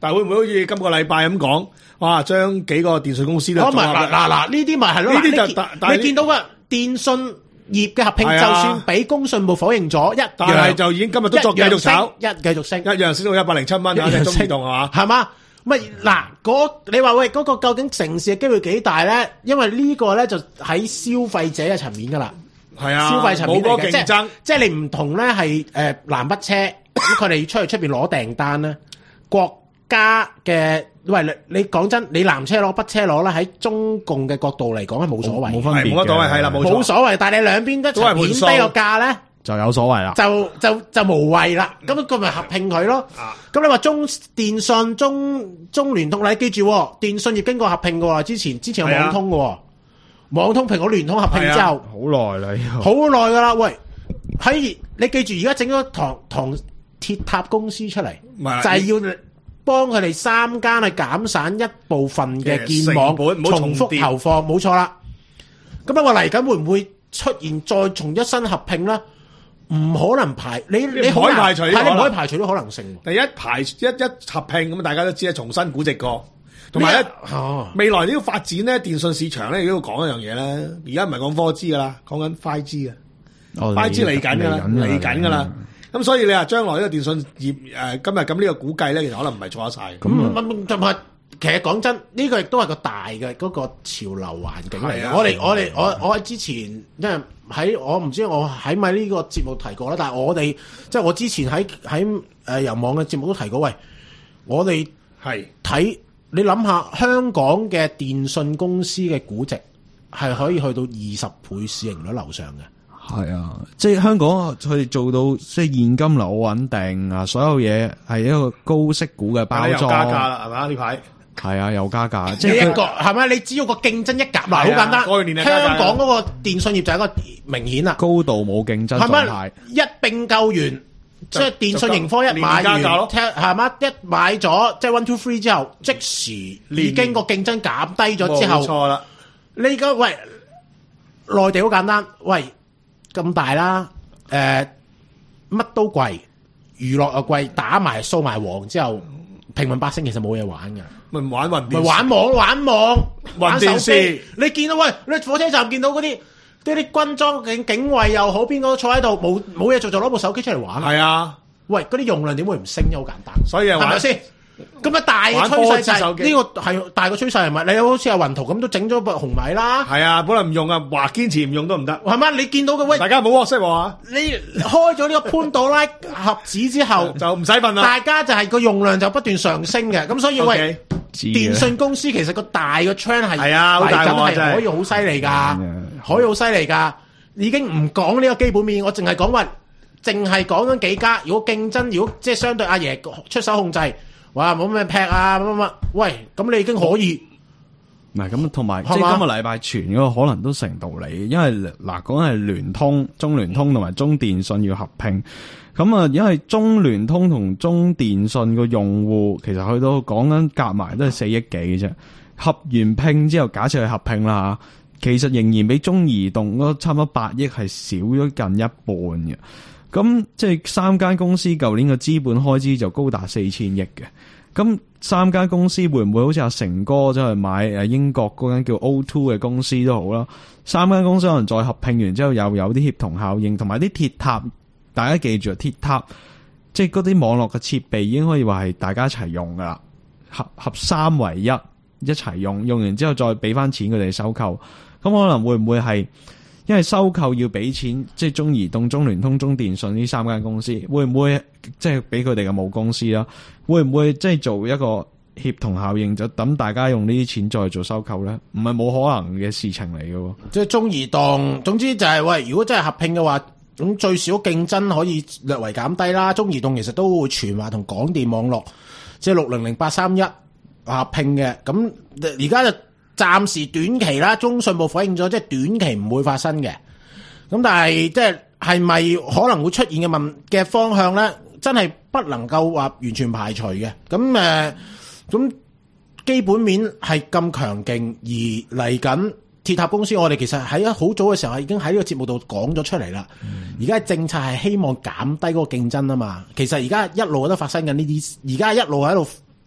但係會唔會好似今個禮拜咁講，哇，將幾個電信公司都嗱嗱嗱，呢啲咪係咯， 呢啲就但你見到嘅電信業嘅合併，就算俾工信部否認咗，一但係就已經今日都作繼續炒， 一繼續升， 一樣升到一百零七蚊啊！即中移動係嘛？ 係嘛？咪嗱，嗰你話喂，嗰個究竟成事嘅機會幾大咧？因為呢個咧就喺消費者嘅層面噶啦， 係啊， 消費層面嚟嘅， 冇競爭， 即係你唔同咧係誒南北車咁，佢哋出去出邊攞訂單咧，國家嘅喂你你講真，你南車攞北車攞咧，喺中共嘅角度嚟講係冇所謂， 冇分別， 冇得講係啦，冇冇所謂，但係你兩邊一齊貶低個價咧。 就有所謂啦， 就就就無謂啦，咁佢咪合併佢咯。咁、啊、你話中電信、中中聯通，你記住，電信業經過合併嘅喎，之前之前有網通嘅喎，啊、網通蘋果聯通合併之後， 好耐啦， 好耐噶啦。喂，喺你記住，而家整咗堂堂鐵塔公司出嚟，就係要幫佢哋三間去減省一部分嘅建網重複投放，冇錯啦。咁啊，我嚟緊會唔會出現再重一新合併咧？唔可能排你你可以排除， 係你唔可以排除啲可能性。 第一排一一合併咁，大家都知啦，重新估值過，同埋咧未來呢個發展咧，電信市場咧，都要講一樣嘢咧。而家唔係講 four G 噶啦，講緊 five G 啊，five G 嚟緊噶啦，嚟緊噶啦。咁所以你話將來呢個電信業誒、呃、今日咁呢個估計咧，其實可能唔係錯得晒。咁咁同埋其實講真，呢、這個亦都係個大嘅嗰個潮流環境嚟嘅、啊。我哋我哋我我喺之前，因為喺我唔知我喺咪呢個節目提過啦。但係我哋即係我之前喺喺誒油網嘅節目都提過。喂，我哋係睇你諗下，香港嘅電信公司嘅估值係可以去到二十倍市盈率樓上嘅。 係啊，即係香港佢哋做到即係現金流穩定啊，所有嘢係一個高息股嘅包裝。又加價啦，係嘛呢排？ 係啊，又加價。 即係一個係咪？你只要個競爭一夾埋，好簡單。香港嗰個電信業就係一個明顯啦， 高度冇競爭狀態。 一併購完，即係電信盈科一買完，係嘛？一買咗即係 one two three 之後，即時已經個競爭減低咗之後， 冇錯啦。 你而家喂內地好簡單，喂。咁大啦，誒、呃，乜都貴，娛樂又貴，打埋掃埋黃之後，平民百姓其實冇嘢玩嘅， 咪玩雲電視， 咪玩網玩網， 玩手機。 你見到喂，你火車站見到嗰啲啲啲軍裝警警衛又好，邊個都坐喺度，冇冇嘢做就攞部手機出嚟玩。係啊， 喂，嗰啲用量點會唔升啫？好簡單， 所以係咪先？ 咁啊大嘅趨勢就係呢個係大個趨勢係咪？你好似阿雲圖咁都整咗部紅米啦。係啊，本來唔用啊，話堅持唔用都唔得。 係嘛？你見到嘅喂， 大家唔好 WhatsApp 啊！ 你開咗呢個潘朵拉盒子之後， 就唔使瞓啦。 大家就係個用量就不斷上升嘅，咁所以喂，電信公司其實個大嘅 trend 係係啊，好大喎，真係可以好犀利㗎，可以好犀利㗎。已經唔講呢個基本面，我淨係講話，淨係講緊幾家。如果競爭，如果即係相對阿爺出手控制。哇！冇咩劈啊，乜乜乜？喂，咁你已經可以唔係咁，同埋即係今個禮拜傳嗰個可能都成道理，因為嗱講係聯通、中聯通同埋中電信要合併，咁啊，因為中聯通同中電信個用戶其實去到講緊夾埋都係四億幾嘅啫，合完併之後，假設係合併啦，其實仍然比中移動嗰差唔多八億係少咗近一半嘅。咁即係三間公司舊年嘅資本開支就高達四千億嘅，咁三間公司會唔會好似阿成哥走去買誒英國嗰間叫 O二 嘅公司都好啦？三間公司可能再合併完之後又有啲協同效應，同埋啲鐵塔，大家記住鐵塔，即係嗰啲網絡嘅設備已經可以話係大家一齊用噶啦，合合三為一，一齊用，用完之後再俾翻錢佢哋收購，咁可能會唔會係？因為收購要俾錢，即係中移動、中聯通、中電信呢三間公司，會唔會即係俾佢哋嘅母公司啦？會唔會即係做一個協同效應，就等大家用呢啲錢再做收購咧？唔係冇可能嘅事情嚟嘅。 即係中移動，總之就係、是、喂，如果真係合併嘅話，咁最少競爭可以略為減低啦。中移動其實都會傳話同港電網絡，即係六零零八三一合併嘅。咁而家就。暫時短期啦，中信部否認咗，即係短期唔會發生嘅。咁但係即係係咪可能會出現嘅問嘅方向咧？真係不能夠話完全排除嘅。咁誒，咁、呃、基本面係咁強勁，而嚟緊鐵塔公司，我哋其實喺好早嘅時候已經喺呢個節目度講咗出嚟啦。而家、嗯、政策係希望減低嗰個競爭啊嘛。其實而家一路都發生緊呢啲，而家一路喺度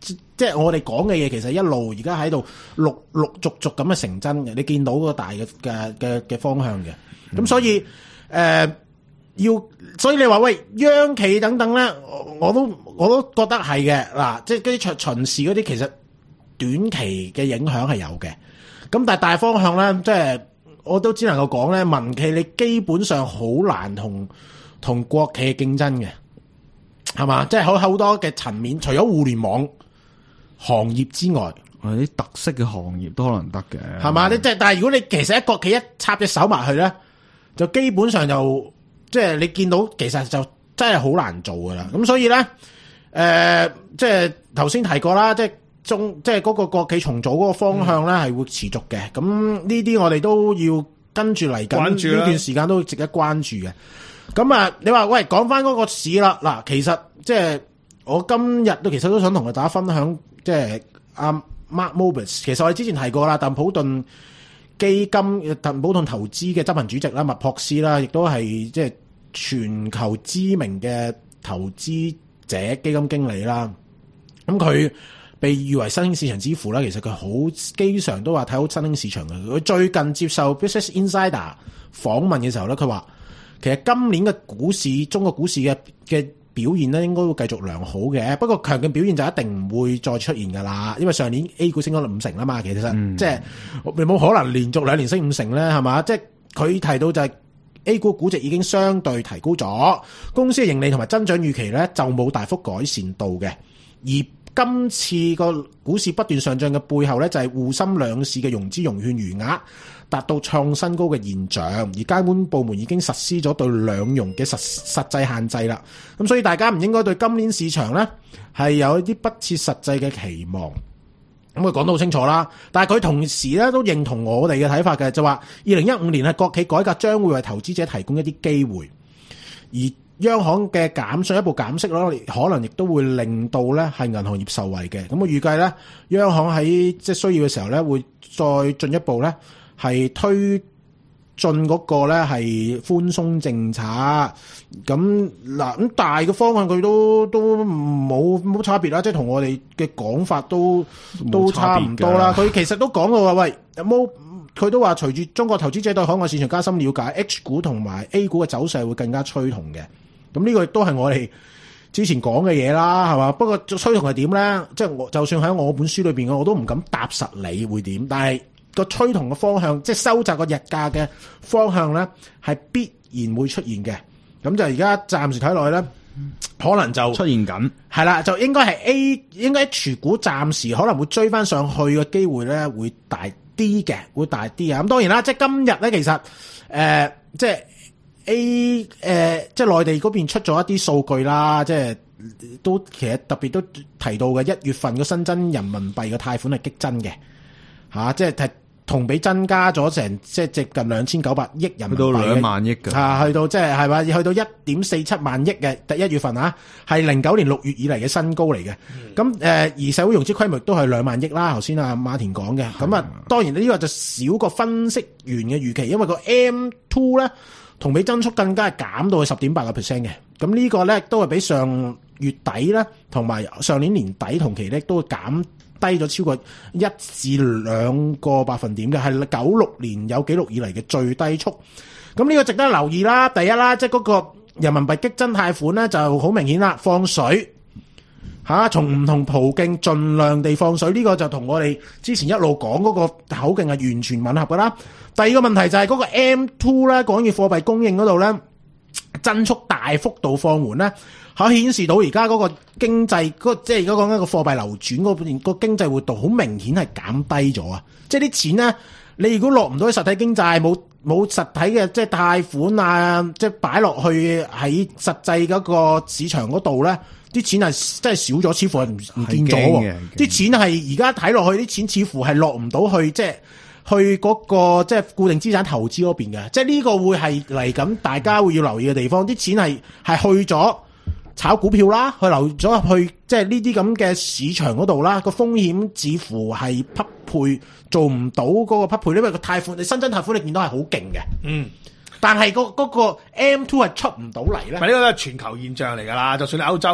即係我哋講嘅嘢，其實一路而家喺度陸陸續續咁嘅成真嘅，你見到個大嘅嘅嘅嘅方向嘅。咁、嗯、所以誒、呃、要，所以你話喂央企等等咧，我都我都覺得係嘅嗱，即係嗰啲巡視嗰啲，其實短期嘅影響係有嘅。咁但係大方向咧，即係我都只能夠講咧，民企你基本上好難同同國企競爭嘅。係嘛？即係好好多嘅層面，除咗互聯網行業之外， 啲特色嘅行業都可能得嘅。 係嘛？你即係，但係如果你其實一國企一插隻手埋去咧，就基本上就即係你見到，其實就真係好難做噶啦。咁所以咧，誒、呃，即係頭先提過啦，即係中，即係嗰個國企重組嗰個方向咧，係、嗯、會持續嘅。咁呢啲我哋都要跟住嚟緊呢段時間都值得關注嘅。咁啊，你話喂，講翻嗰個市啦，嗱，其實即係我今日都其實都想同大家分享，即係阿 Mark Mobius，其實我哋之前提過啦，鄧普頓基金、鄧普頓投資嘅執行主席啦，麥珀斯啦，亦都係即係全球知名嘅投資者基金經理啦。咁佢被譽為新興市場之父啦，其實佢好經常都話睇好新興市場嘅。佢最近接受 Business Insider 訪問嘅時候咧，佢話，其實今年嘅股市，中國股市嘅嘅表現咧，應該會繼續良好嘅。不過強勁表現就一定唔會再出現噶啦，因為上年 A 股升咗五成啦嘛，其實、嗯、即係你冇可能連續兩年升五成咧，係嘛？即係佢提到就係 A 股估值已經相對提高咗，公司嘅盈利同埋增長預期咧就冇大幅改善到嘅。而今次個股市不斷上漲嘅背後咧，就係滬深兩市嘅融資融券餘額達到創新高嘅現象，而監管部門已經實施咗對兩融嘅實實際限制啦。咁所以大家唔應該對今年市場咧係有一啲不切實際嘅期望。咁佢講得好清楚啦，但係佢同時咧都認同我哋嘅睇法嘅，就話二零一五年係國企改革將會為投資者提供一啲機會，而央行嘅減稅一步減息咯，可能亦都會令到咧係銀行業受惠嘅。咁我預計咧，央行喺即係需要嘅時候咧，會再進一步咧係推進嗰個咧係寬鬆政策。咁嗱咁大嘅方向佢都都冇冇差別啦，即係同我哋嘅講法都都差唔多啦。佢其實都講到話，喂有冇？佢都話隨住中國投資者對海外市場加深了解 ，H 股同埋 A 股嘅走勢會更加趨同嘅。咁呢個亦都係我哋之前講嘅嘢啦，係嘛？不過趨同係點咧？即係我就算喺我本書裏邊，我都唔敢答實你會點。但係個趨同嘅方向，即係收窄個日價嘅方向咧，係必然會出現嘅。咁就而家暫時睇落去咧，可能就出現緊。係啦，就應該係 A， 應該 H 股暫時可能會追翻上去嘅機會咧，會大啲嘅，會大啲啊！咁當然啦，即係今日咧，其實誒、呃，即係 A 誒、呃，即係內地嗰邊出咗一啲數據啦，即係都其實特別都提到嘅一月份嘅新增人民幣嘅貸款係激增嘅，吓、啊，即係係同比增加咗成即係接近兩千九百億人民幣，去到兩萬億㗎， 吓，去到即係係嘛，去到一點四七萬億嘅第一月份啊，係零九年六月以嚟嘅新高嚟嘅。咁誒、呃，而社會融資規模都係兩萬億啦。頭先阿馬田講嘅，咁啊，當然呢個就少過分析員嘅預期，因為個 M 二 咧同比增速更加係減到去十點八個 percent 嘅。咁呢個咧都係比上月底咧同埋上年年底同期咧都會減低咗超過一至兩個百分點嘅，係九六年有紀錄以嚟嘅最低速。咁呢個值得留意啦。第一啦，即係嗰個人民幣激增貸款咧就好明顯啦，放水吓，從唔同途徑盡量地放水。呢、這個就同我哋之前一路講嗰個口徑係完全吻合噶啦。第二個問題就係嗰個 M 二 咧，港元貨幣供應嗰度咧增速大幅度放緩咧，可顯示到而家嗰個經濟嗰即係而家講緊個貨幣流轉嗰邊個經濟活動好明顯係減低咗啊！即係啲錢咧，你如果落唔到去實體經濟，冇冇實體嘅即係貸款啊，即係擺落去喺實際嗰個市場嗰度咧，啲錢係真係少咗，似乎係唔唔見咗喎。啲錢係而家睇落去，啲錢似乎係落唔到去即係去嗰個即係固定資產投資嗰邊嘅。即係呢個會係嚟緊大家會要留意嘅地方。啲錢係係去咗炒股票啦，去留咗去即係呢啲咁嘅市場嗰度啦，個風險似乎係匹配做唔到嗰個匹配，因為個貸款你新增貸款你見到係好勁嘅，嗯，但係嗰嗰個 M 二 係出唔到嚟咧。 咪呢個都係全球現象嚟㗎啦，就算你歐洲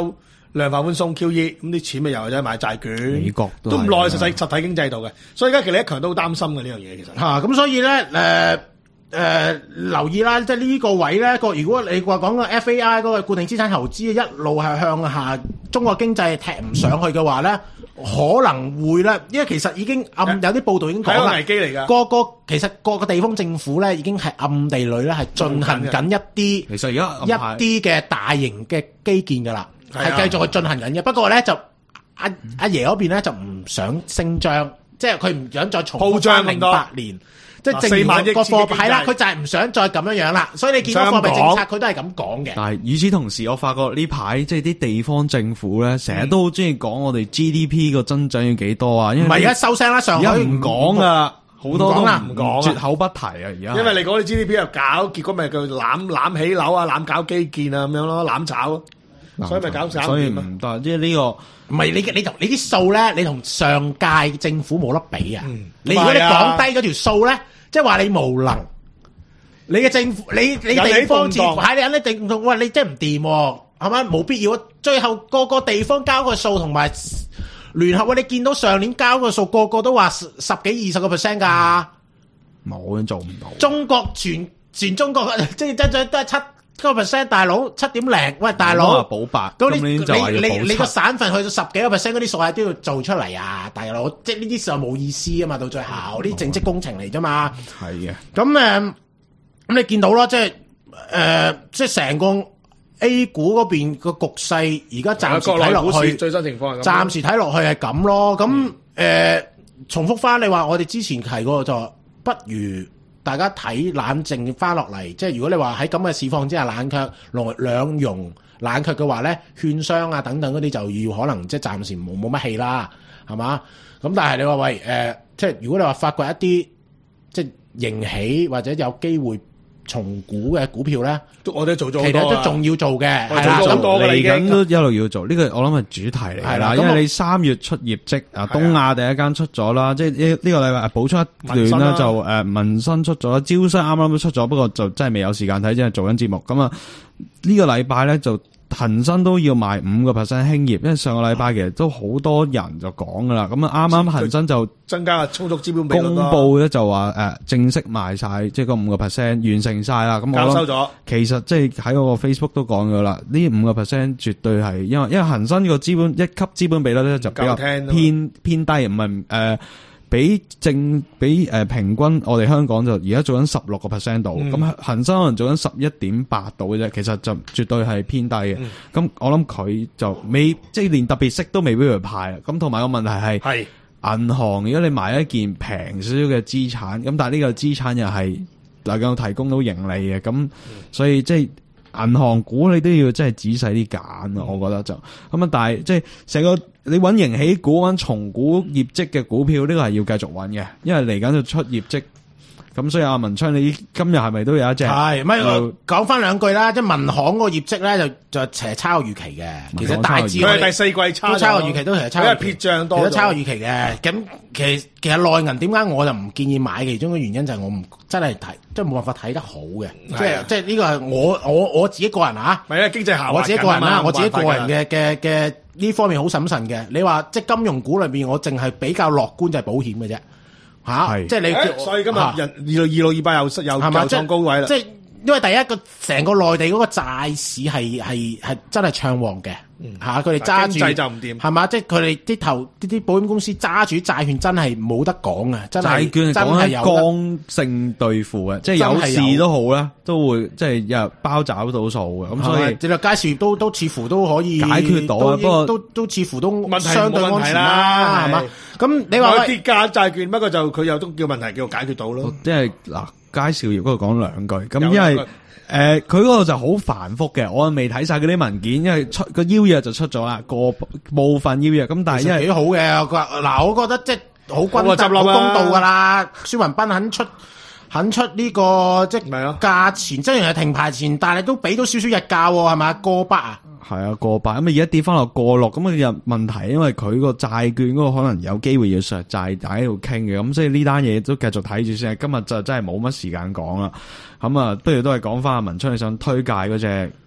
量化寬鬆 Q E， 咁啲錢咪又或者買債券， 美國都都唔耐實際實體經濟度嘅，所以而家其實李克強都好擔心嘅呢樣嘢，其實嚇咁、啊、所以咧誒誒留意啦，即係呢個位咧個，如果你話講個 F A I 嗰個固定資產投資一路係向下，中國經濟踢唔上去嘅話咧，可能會咧，因為其實已經暗有啲報道已經講啦， 係個危機嚟㗎。 個個其實各個地方政府咧已經係暗地裏咧係進行緊一啲， 其實而家一啲嘅大型嘅基建㗎啦，係繼續去進行緊嘅。不過咧就阿阿爺嗰邊咧就唔想聲張，即係佢唔想再重複翻零八年。即係四萬億個貨幣係啦，佢就係唔想再咁樣樣啦，所以你見到貨幣政策佢都係咁講嘅。 但係與此同時，我發覺呢排即係啲地方政府咧，成日都好中意講我哋 G D P 個增長要幾多啊？因為唔係而家收聲啦，上海唔講噶，好多都唔講，絕口不提啊！而家因為你講啲 G D P 又搞，結果咪叫攬攬起樓啊，攬搞基建啊咁樣咯，攬炒，所以咪搞搞所以唔得，即係呢個。 唔係你你同你啲數咧，你同上屆政府冇得比啊！嗯、你如果你講低嗰條數咧，即係話你無能，你嘅政府，你你地方政府，係你肯定唔同，喂，你真係唔掂，係咪？冇必要，最後個個地方交個數同埋聯合，喂，你見到上年交個數，個個都話十幾二十個 percent 㗎， 冇做唔到。 中國全全中國即係增長都係七個 percent， 大佬七點零，喂大佬， 保八， 咁你你你你個省份去到十幾個 percent 嗰啲數係都要做出嚟啊，大佬，即係呢啲數冇意思啊嘛，到最後呢啲政績工程嚟啫嘛。 係嘅。 咁誒，咁你見到咯，即係誒，即係成個 A 股嗰邊個局勢，而家暫時睇落去， 最新情況係咁。 暫時睇落去係咁咯。咁誒、嗯呃，重複翻你話，我哋之前提過就不如。大家睇冷靜翻落嚟，即係如果你話喺咁嘅市況之下冷卻兩兩融冷卻嘅話咧，券商啊等等嗰啲就要可能即係暫時冇冇乜氣啦，係嘛？咁但係你話喂誒、呃，即係如果你話發掘一啲即係盈起或者有機會重估嘅股票咧， 我哋做咗其實都仲要做嘅， 係啦，咁多嚟緊都一路要做。呢、這個我諗係主題嚟㗎啦，因為你三月出業績啊，東亞第一間出咗啦，即係呢呢個禮拜補充一段啦，就誒民生出咗，招商啱啱都出咗，不過就真係未有時間睇，即係做緊節目。咁啊呢個禮拜咧就。恒生都要賣五個 percent 興業，因為上個禮拜其實都好多人就講噶啦，咁啊啱啱恒生就增加充足資本比率公佈咧就話誒、呃、正式賣晒，即係個五個 percent 完成晒啦。咁我收咗， 其實即係喺嗰個 Facebook 都講咗啦，呢五個 percent 絕對係因為因為恒生個資本一級資本比率咧就比較偏偏低，唔係誒。比正比誒、呃、平均，我哋香港就而家做緊十六個 percent 度，咁、嗯、恒生可能做緊十一點八度嘅啫，其實就絕對係偏低嘅。咁、嗯、我諗佢就未即係連特別息都未必會派啦。咁同埋個問題係，係銀行如果你買一件平少少嘅資產，咁但係呢個資產又係能夠提供到盈利嘅，咁、嗯、所以即係。銀行股你都要真係仔細啲揀啊，我覺得就咁啊！但係即係成個你揾盈喜股、揾重估業績嘅股票，呢個係要繼續揾嘅，因為嚟緊就出業績。咁所以阿文昌，你今日係咪都有一隻？係，咪講翻兩句啦，即係民行個業績咧就就其實超過預期嘅。其實大致佢係第四季差， 都超過預期，都其實超過。因為撇賬多， 其實超過預期嘅。咁其實其實內銀點解我就唔建議買？其中嘅原因就係我唔真係睇，即係冇辦法睇得好嘅。即係即係呢個係我我我自己個人啊。 咪咧經濟下滑， 我自己個人啦，我自己個人嘅嘅嘅呢方面好審慎嘅。你話即係金融股裏邊，我淨係比較樂觀就係保險嘅啫。吓、啊，即係你、欸，所以今日人二六二六二八又又又創高位啦。即係因為第一個成個內地嗰個債市係係係真係暢旺嘅，吓佢哋揸住經濟就唔掂，係嘛？即係佢哋啲投啲啲保險公司揸住債券真係冇得講啊！真係債券真係有剛性兌付嘅，即係有事都好啦，都會即係又包找到數嘅。咁所以，即係佳兆業都都似乎都可以解決到啊。不過都都似乎都相對安全啦，係嘛？咁你話跌價債券，不過就佢又都叫問題叫解決到咯。 即係嗱，佳兆業嗰度講兩句，咁因為誒佢嗰度就好繁複嘅，我未睇晒嗰啲文件，因為出個邀約就出咗啦，個部分邀約，咁但係因為幾好嘅，嗱，我覺得即係好均質、好公道噶啦。孫宏斌肯出肯出呢個即係價錢，雖然係停牌前，但係都俾到少少日價喎，係咪？過百啊？係啊，過百咁啊，而家跌翻落過六，咁啊有問題，因為佢個債券嗰個可能有機會要削債，大家喺度傾嘅，咁所以呢單嘢都繼續睇住先。今日就真係冇乜時間講啦，咁啊，不如都係講翻阿文昌你想推介嗰隻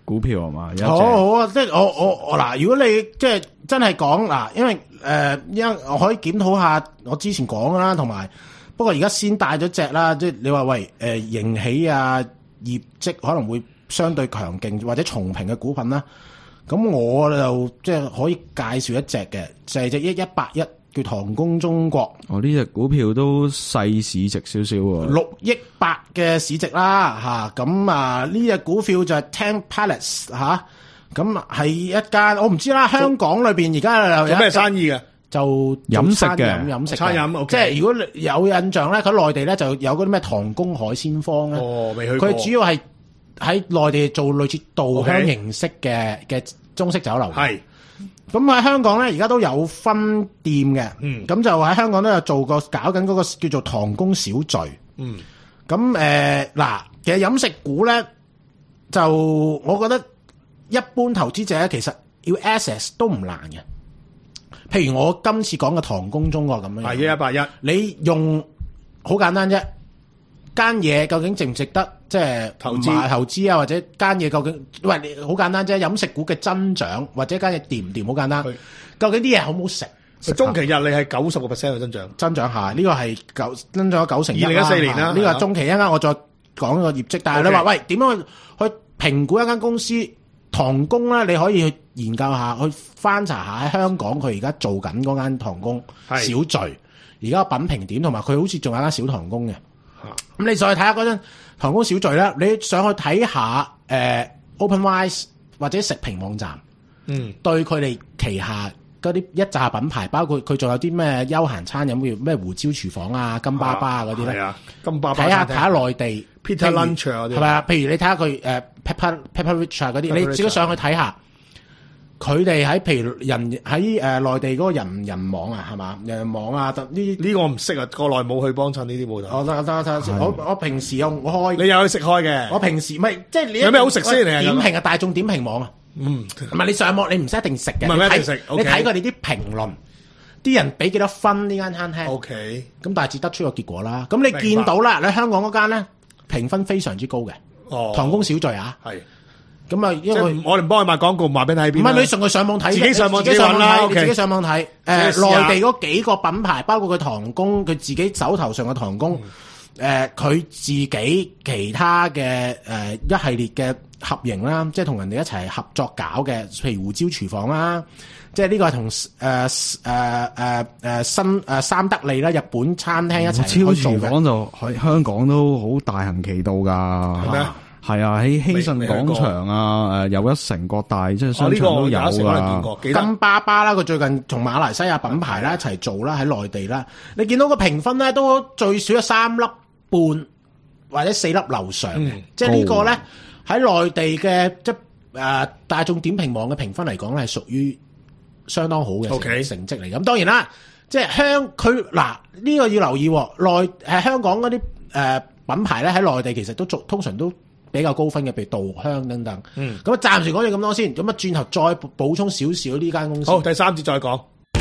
股票係嘛？ 好好啊，即係我我我嗱，如果你即係真係講嗱，因為誒、呃，因為我可以檢討下我之前講啦，同埋不過而家先帶咗隻啦，即係你話喂誒盈喜啊，業績可能會相對強勁或者重平嘅股份啦，咁我就即係可以介紹一隻嘅，就係隻一一八一叫唐宮中國。 哦，呢隻股票都細市值少少喎， 六億八嘅市值啦吓，咁啊呢隻股票就係 Ten Palace 吓，咁係一間我唔知啦，香港裏邊而家有咩生意嘅？ 就飲食嘅飲食餐飲， 即係如果有印象咧，佢內地咧就有嗰啲咩唐宮海鮮坊咧， 哦，未去過。 佢主要係喺內地做類似稻香形式嘅嘅中式酒樓。係。咁喺香港咧，而家都有分店嘅，嗯，咁就喺香港都有做過，搞緊嗰個叫做唐宮小聚，嗯，咁誒嗱，其實飲食股咧，就我覺得一般投資者其實要 access 都唔難嘅，譬如我今次講嘅唐宮中國咁樣， 係一一八一， 你用好簡單啫。間嘢究竟值唔值得即係投資投資啊？或者間嘢究竟喂，你好簡單啫，飲食股嘅增長或者間嘢掂唔掂好簡單。究竟啲嘢好唔好食？ 中期日你係九十個 percent 嘅增長， 增長下呢、呢個係九增長咗九成一。二零一四年啦， 呢、呢個係中期一間我再講個業績。但係你話喂點樣去去評估一間公司唐宮咧？你可以去研究下，去翻查下喺香港佢而家做緊嗰間唐宮小聚，而家品評點同埋佢好似仲有間小唐宮嘅。咁你再睇下嗰陣唐宮小聚啦，你上去睇下誒、呃、OpenRice 或者食評網站，嗯，對佢哋旗下嗰啲一紮品牌，包括佢仲有啲咩休閒餐飲，譬如咩胡椒廚房啊、金巴巴嗰啲咧， 啊，金巴巴睇下睇下內地 Peter Lunch 嗰啲係咪啊？譬如你睇下佢誒 Pepper Pepper Rich 啊嗰啲，你自己上去睇下。佢哋喺譬如人喺誒內地嗰個人人網啊，係嘛？人人網啊，呢呢個我唔識啊，國內冇去幫襯呢啲冇得。 我得得得，我我平時又我開， 你有去食開嘅？ 我平時咪即係你有咩好食先嚟？ 點評啊，大眾點評網啊，嗯，唔係你上網你唔使一定食嘅， 唔係一定食， 你睇佢哋啲評論，啲人俾幾多分呢間餐廳 ？OK，咁大致得出個結果啦。咁你見到啦，你香港嗰間咧評分非常之高嘅，哦，唐宮小聚啊，係。咁啊，因為我哋唔幫佢賣廣告，唔話俾你喺邊。 唔係你上去上網睇， 自己上網自己上網睇， 你自己上網睇。誒，內地嗰幾個品牌，包括佢唐宮，佢自己手頭上嘅唐宮，誒，佢自己其他嘅誒一系列嘅合營啦，即係同人哋一齊合作搞嘅，譬如胡椒廚房啦，即係呢個係同誒誒誒誒新誒三得利啦，日本餐廳一齊去做嘅。胡椒廚房就喺香港都好大行其道㗎，係咪啊？係啊，喺希慎廣場啊，誒又一城各大即係商場都有啊。 金巴巴啦，佢最近同馬來西亞品牌啦一齊做啦，喺內地啦，你見到個評分咧都最少有三粒半或者四粒樓上嘅，嗯、即係呢個咧喺內地嘅即係誒大眾點評網嘅評分嚟講咧係屬於相當好嘅成績嚟。咁 Okay. 當然啦，即係香佢嗱呢個要留意內誒香港嗰啲誒品牌咧喺內地其實都做通常都比較高分嘅，譬如稻香等等。嗯，咁啊，暫時講咗咁多先，咁啊，轉頭再補充少少呢間公司。 好，第三節再講。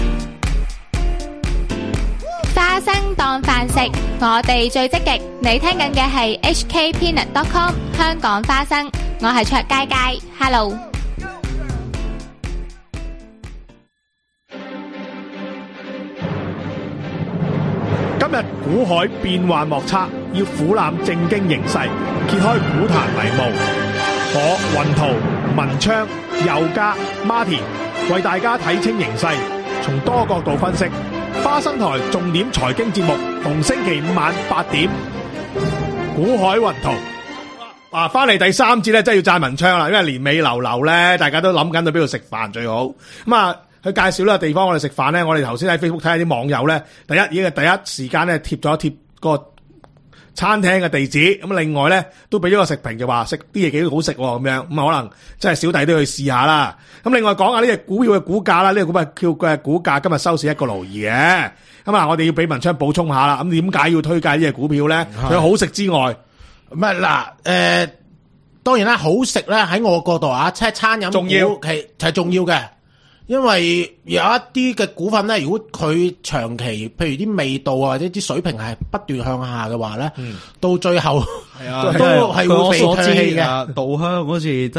花生當飯食，我哋最積極。你聽緊嘅係 H K Peanut dot com 香港花生，我係卓佳佳 ，Hello。 今日股海變幻莫測，要俯瞰正經形勢，揭開股壇迷霧。我雲圖、文昌、佑嘉、Martin 為大家睇清形勢，從多角度分析。花生台重點財經節目，逢星期五晚八點。股海雲圖。 啊，翻嚟第三節咧，真係要讚文昌啦，因為年尾流流咧，大家都諗緊去邊度食飯最好。咁啊。去介紹呢個地方，我哋食飯咧。我哋頭先喺 Facebook 睇下啲網友咧，第一已經係第一時間咧貼咗貼個餐廳嘅地址。咁另外咧都俾咗個食評，就話食啲嘢幾好食咁樣。咁啊可能真係小弟都去試下啦。咁另外講下呢隻股票嘅股價啦，呢個股票叫嘅股價今日收市一個六二嘅。咁啊，我哋要俾文昌補充下啦。咁點解要推介呢隻股票咧？除咗好食之外， 唔係嗱，誒，當然啦，好食咧喺我角度啊，即係餐飲重要係係重要嘅。因為有一啲嘅股份咧，如果佢長期譬如啲味道啊或者啲水平係不斷向下嘅話咧，嗯、到最後係啊都係會被唾棄嘅。 稻香嗰次真係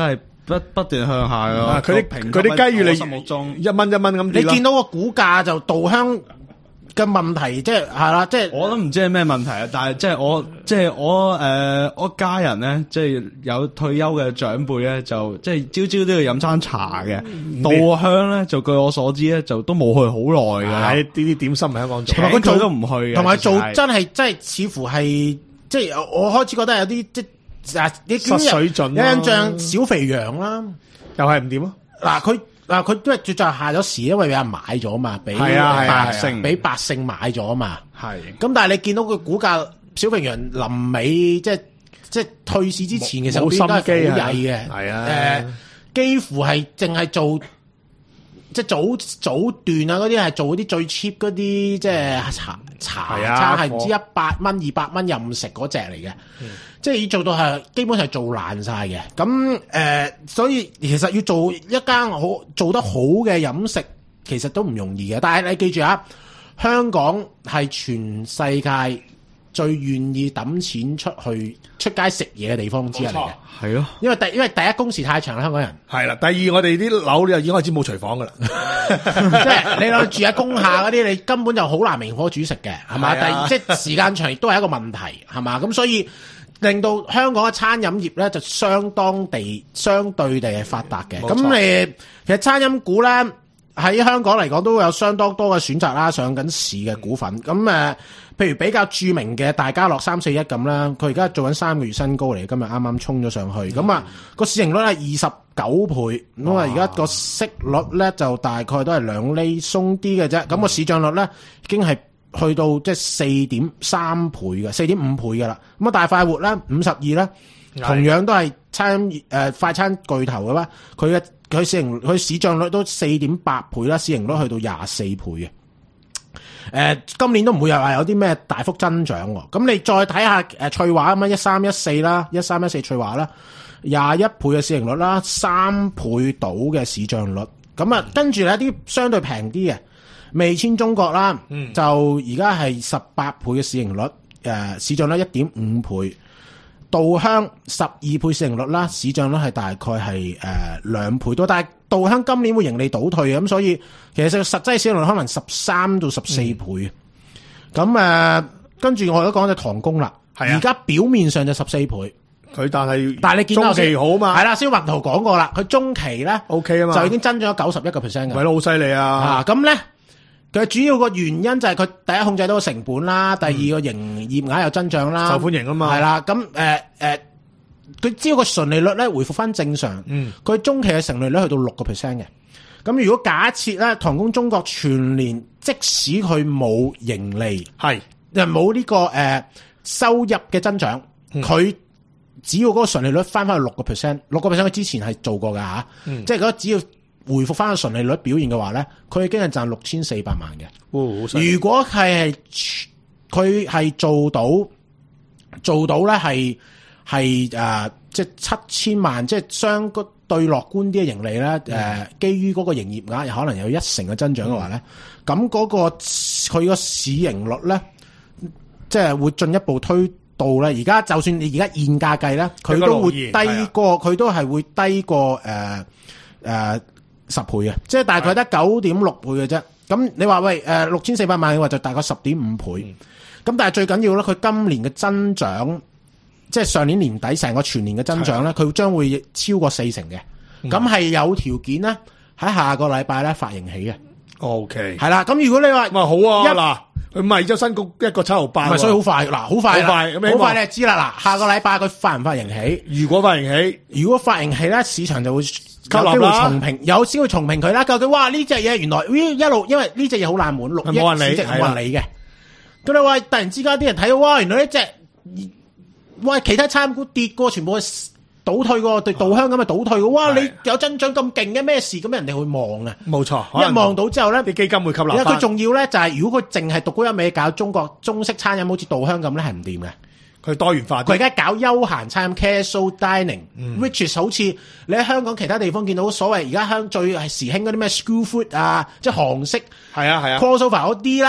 不不斷向下㗎。 佢啲佢啲雞越嚟心目中一蚊一蚊咁跌啦。 你見到個股價就稻香嘅問題，即係係啦，即係我都唔知係咩問題啊！但係即係我即係我誒、呃，我家人咧，即係有退休嘅長輩咧，就即係朝朝都要飲餐茶嘅。稻香咧，就據我所知咧，就都冇去好耐㗎。 喺呢啲點心喺香港做， 佢做都唔去嘅， 同埋做真係真係似乎係即係我開始覺得有啲即係啊，你失水準， 有印象小肥羊啦， 又係唔掂啊！ 嗱佢。嗱，佢都係最就下咗市，因為有人買咗嘛，俾百姓俾百姓買咗嘛。係。咁但係你見到佢股價小肥羊臨尾，即係即係退市之前嘅時候，邊都係好曳嘅。係啊。誒，幾乎係淨係做即係早早段啊嗰啲係做嗰啲最 cheap 嗰啲，即係茶茶餐係唔知一百蚊二百蚊任食嗰隻嚟嘅。即係要做到係基本上係做爛晒嘅，咁誒、呃，所以其實要做一間好做得好嘅飲食，其實都唔容易嘅。但係你記住啊，香港係全世界最願意抌錢出去出街食嘢嘅地方之一嚟嘅， 係咯。 因為第因為第一工時太長啦，香港人係啦。第二，我哋啲樓又已經開始冇廚房噶啦， 即係你諗住喺工廈嗰啲，你根本就好難明火煮食嘅，係嘛？第二即係時間長亦都係一個問題，係嘛？咁所以。令到香港嘅餐飲業咧就相當地相對地係發達嘅。咁你其實餐飲股咧喺香港嚟講都有相當多嘅選擇啦，上緊市嘅股份。咁誒、呃，譬如比較著名嘅大家樂三四一咁啦，佢而家做緊三個月新高嚟，今日啱啱衝咗上去。咁、嗯、啊，個市盈率係二十九倍，咁啊而家個息率咧就大概都係兩厘鬆啲嘅啫。咁、個市賬率咧已經係。去到即係四點三倍嘅，四點五倍嘅啦。咁啊大快活咧五十二咧，同樣都係餐誒、呃、快餐巨頭嘅嘛。佢嘅佢市盈佢市賬率都四點八倍啦，市盈率去到廿四倍嘅。誒、呃，今年都唔會有話有啲咩大幅增長喎。咁你再睇下誒翠華咁樣一三一四啦，一三一四翠華啦，廿一倍嘅市盈率啦，三倍到嘅市賬率。咁啊，跟住咧啲相對平啲嘅。味千中國啦，嗯、就而家係十八倍嘅市盈率，誒、呃、市賬率一點五倍。稻香十二倍市盈率啦，市賬率係大概係誒兩倍多。但係稻香今年會盈利倒退嘅，咁所以其實實際市盈率可能十三到十四倍。咁誒、嗯，跟住、呃、我都講咗唐宮啦，而家、啊、表面上就十四倍，佢但係但係你見到中期好嘛？係啦，蕭雲圖講過啦，佢中期咧 OK 啊嘛，就已經增長咗九十一個 percent 嘅， 係咯，好犀利啊！ 啊，咁咧。佢主要個原因就係佢第一控制到個成本啦，第二個營業額有增長啦， 受歡迎啊嘛， 係啦，咁誒誒，佢、呃、只要個純利率咧回復翻正常，佢、嗯、中期嘅成利率去到六個 percent 嘅。咁如果假設咧，唐宮中國全年即使佢冇盈利，係又冇呢個誒、呃、收入嘅增長，佢、嗯、只要嗰個純利率翻翻去六個 percent， 六個 percent 佢之前係做過噶吓，嗯、即係如果只要。回復翻個純利率表現嘅話咧，佢已經係賺六千四百萬嘅。哦、如果係佢係做到做到咧，係係誒，即係七千萬，即係相對樂觀啲嘅盈利咧。誒、嗯呃，基於嗰個營業額，有可能有一成嘅增長嘅話咧，咁嗰、嗯、個佢個市盈率咧，即係會進一步推到咧。而家就算你而家現價計咧，佢都會低過，佢都係會低過誒誒。呃呃十倍嘅，即係大概得九點六倍嘅啫。咁你話喂，誒六千四百萬嘅話就大概十點五倍。咁、嗯、但係最緊要咧，佢今年嘅增長，即係上年年底成個全年嘅增長咧，佢將會超過四成嘅。咁係、嗯、有條件咧，喺下個禮拜咧發盈喜嘅。O K，係啦。咁如果你話，咪好啊嗱，佢賣咗新股一個七毫八，所以好快嗱，好快，好快，好快你就知啦。嗱，下個禮拜佢發唔發盈喜？如果發盈喜，如果發盈喜咧，市場就會。有機會重評，有先會重評佢啦。究竟哇呢隻嘢原來一路，因為呢隻嘢好冷門，六億市值冇人理嘅。咁你話突然之間啲人睇到哇，原來呢隻喂其他餐股跌過，全部係倒退過，對稻香咁啊倒退嘅。哇，你有增長咁勁嘅咩事？咁人哋會望啊。冇錯，一望到之後咧，啲基金會吸納。因為佢仲要咧就係、是、如果佢淨係獨沽一味搞中國中式餐飲，好似稻香咁咧係唔掂嘅。佢多元化，佢而家搞休閒餐 casual dining，which is、嗯、好似你喺香港其他地方見到所謂而家香最係時興嗰啲咩 school food 啊，即係韓式係啊係啊 crossover 嗰啲咧，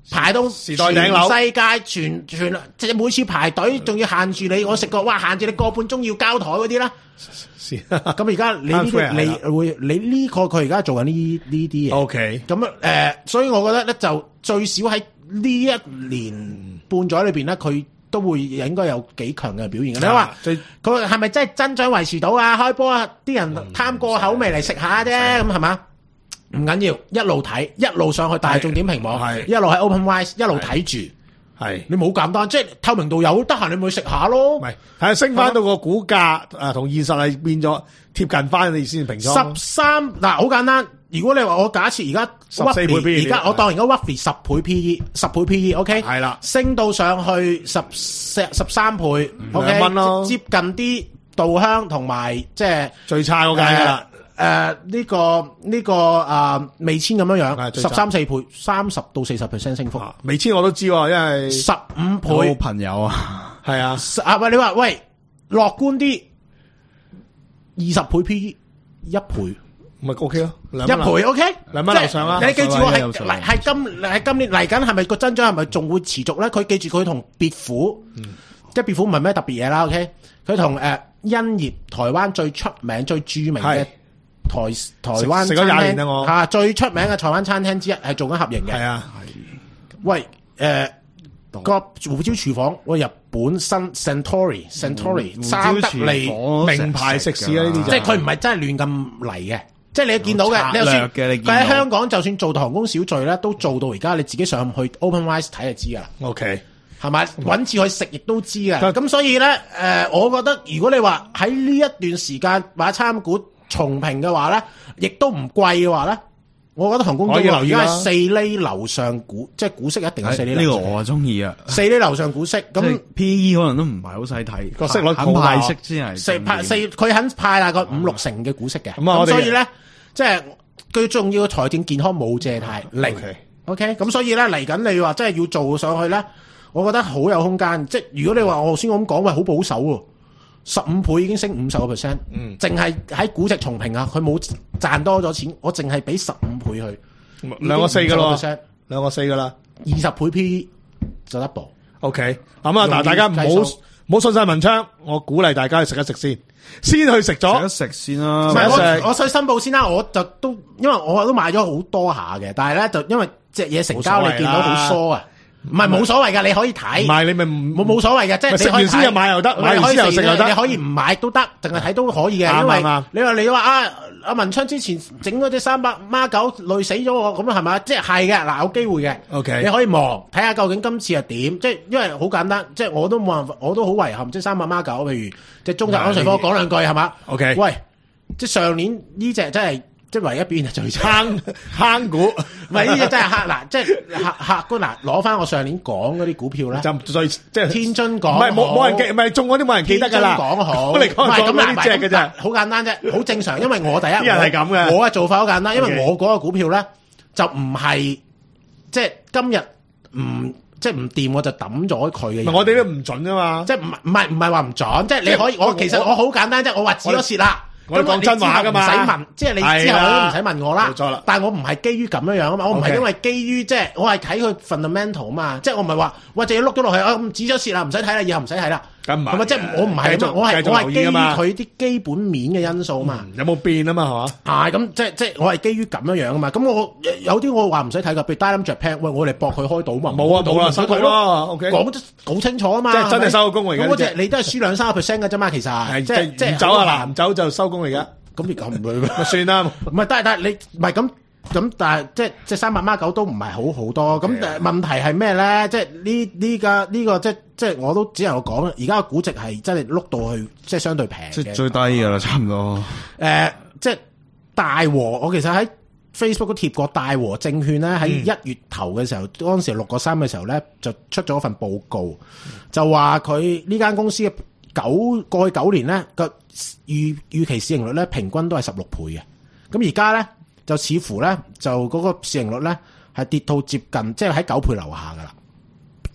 排到時代頂樓， 世界全全即係每次排隊仲要限住你，我食過哇限住你個半鐘要交台嗰啲啦。咁而家你呢啲你會你呢個佢而家做緊呢呢啲嘢。 OK， 咁誒、呃，所以我覺得咧就最少喺呢一年半載裏邊咧，佢都會應該有幾強嘅表現嘅。你話佢係咪真係增長維持到啊？開波啊，啲人貪過口味嚟食下啫，咁係嘛？唔緊要，一路睇，一路上去大眾點評網，一路喺 OpenRice 一路睇住。係你冇簡單，即係透明度有，得閒你咪去食下咯。係係升翻到個股價誒，同現實係變咗貼近翻你先平倉。 十三嗱好簡單，如果你話我假設而家十四倍 P E， 而家我當而家 roughly 十倍 P E， 十倍 P E，OK， 係啦，升到上去十四十三倍 ，OK， 蚊咯， 接近啲稻香同埋即係最差嗰間噶啦。 誒，呢個呢個啊，味千咁樣樣，十三四倍，三十到四十 percent 升幅。 味千我都知，因為十五倍。 好朋友啊， 係啊。 啊喂，你話喂，樂觀啲，二十倍 P E， 一倍， 咪 OK 咯， 一倍 OK， 兩蚊樓上啦。 你記住我係嚟係今係今年嚟緊係咪個增長係咪仲會持續咧？佢記住佢同別府，即係別府唔係咩特別嘢啦。OK，佢同誒欣葉台灣最出名最著名嘅。台台灣食咗廿年啦，我吓最出名嘅台灣餐廳之一係做緊合營嘅。 係啊， 喂，誒、呃、個胡椒廚房，喂日本新 Suntory Suntory 三得利名牌食肆啊，呢啲即係佢唔係真係亂咁嚟嘅，即係你見到嘅，你就算佢喺香港就算做唐宮小聚咧，都做到而家，你自己上去 OpenRice 睇就知噶啦。 OK， 係咪搵次去食亦都知噶？咁所以咧，誒、呃，我覺得如果你話喺呢一段時間買餐股重評嘅話咧，亦都唔貴嘅話咧，我覺得同公眾而家係四厘樓上股，即係股息一定係四厘。 呢、這個我中意啊， 四厘樓上股息，咁 P E 可能都唔係好使睇， 個息率肯派息先係四派四，佢肯派大概五六成嘅股息嘅。咁、 嗯、啊， 所以咧，即係最重要嘅財政健康冇借貸零。OK，咁所以咧嚟緊你話真係要做上去咧，我覺得好有空間。即係如果你話我頭先咁講，喂，好保守喎。十五倍已經升五十個 percent， 淨係喺估值重評啊，佢冇賺多咗錢，我淨係俾十五倍去， 兩個四噶咯，兩個四噶啦， 二十倍 P E 就 double。 OK，咁啊，嗱，大家唔好唔好信晒文昌，我鼓勵大家去食一食先，先去食咗， 食一食先啦。 我我需申報先啦，我就都因為我都買咗好多下嘅，但係咧就因為隻嘢成交你見到好疏啊。唔係冇所謂噶，你可以睇。唔係你咪冇冇所謂嘅，即係你可以睇。食完先又買又得，買完先又食又得。你可以唔買都得，淨係睇都可以嘅。因為你話你話啊，阿文昌之前整嗰隻三百孖九累死咗我，咁啊係咪？即係係嘅，嗱有機會嘅。O K，你可以望睇下究竟今次係點？即係因為好簡單，即係我都冇辦法，我都好遺憾，即係三百孖九，譬如即係中集安瑞科講兩句係嘛？O K，喂，即係上年呢隻真係。即係唯一表現係最坑坑股，唔係呢隻真係客嗱，即係客客觀嗱，攞翻我上年講嗰啲股票咧，就最即係天津港，唔係冇冇人記，唔係中嗰啲冇人記得㗎啦。天津港好，唔係咁呢隻嘅啫，好簡單啫，好正常。因為我第一，啲人係咁嘅，我嘅做法好簡單，因為我嗰個股票咧就唔係即係今日唔即係唔掂，我就抌咗佢嘅。我哋都唔準㗎嘛，即係唔唔係唔係話唔準，即係你可以，我其實我好簡單啫，我話止咗蝕啦。我講真話噶嘛，唔使問，即係你之後都唔使問我啦。冇錯啦，但係我唔係基於咁樣樣啊嘛，我唔係因為基於即係我係睇佢 fundamental 啊嘛，即係我唔係話喂，就要碌咗落去啊，咁止咗蝕啦，唔使睇啦，以後唔使睇啦。咁唔係，係咪即係我唔係，我係我係基於佢啲基本面嘅因素啊嘛。有冇變啊嘛？係嘛？係咁，即係即係我係基於咁樣樣啊嘛。咁我有啲我話唔使睇噶，譬如 Dynam Japan，喂，我哋搏佢開到嘛。冇啊冇啦，收佢咯。OK，講得好清楚啊嘛。即係真係收工嚟嘅。咁嗰隻你都係輸兩三個 percent 嘅啫嘛，其實。即係即係唔走啊嗱，唔走就收工嚟嘅。咁亦咁唔會，咪算啦。唔係，但係但係你唔係咁咁，但係即係即係三百孖九都唔係好好多。咁但係問題係咩咧？即係呢呢個呢個即係即係我都只能夠講，而家個估值係真係碌到去即係相對平嘅。即係最低㗎啦，差唔多。誒、呃，即係大和，我其實喺 Facebook 都貼過大和證券咧，喺一月頭嘅時候，嗰、嗯、陣時六個三嘅時候咧，就出咗份報告，就話佢呢間公司嘅九過去九年咧個預預期市盈率咧平均都係十六倍嘅，咁而家咧就似乎咧就嗰個市盈率咧係跌到接近，即係喺九倍樓下噶啦。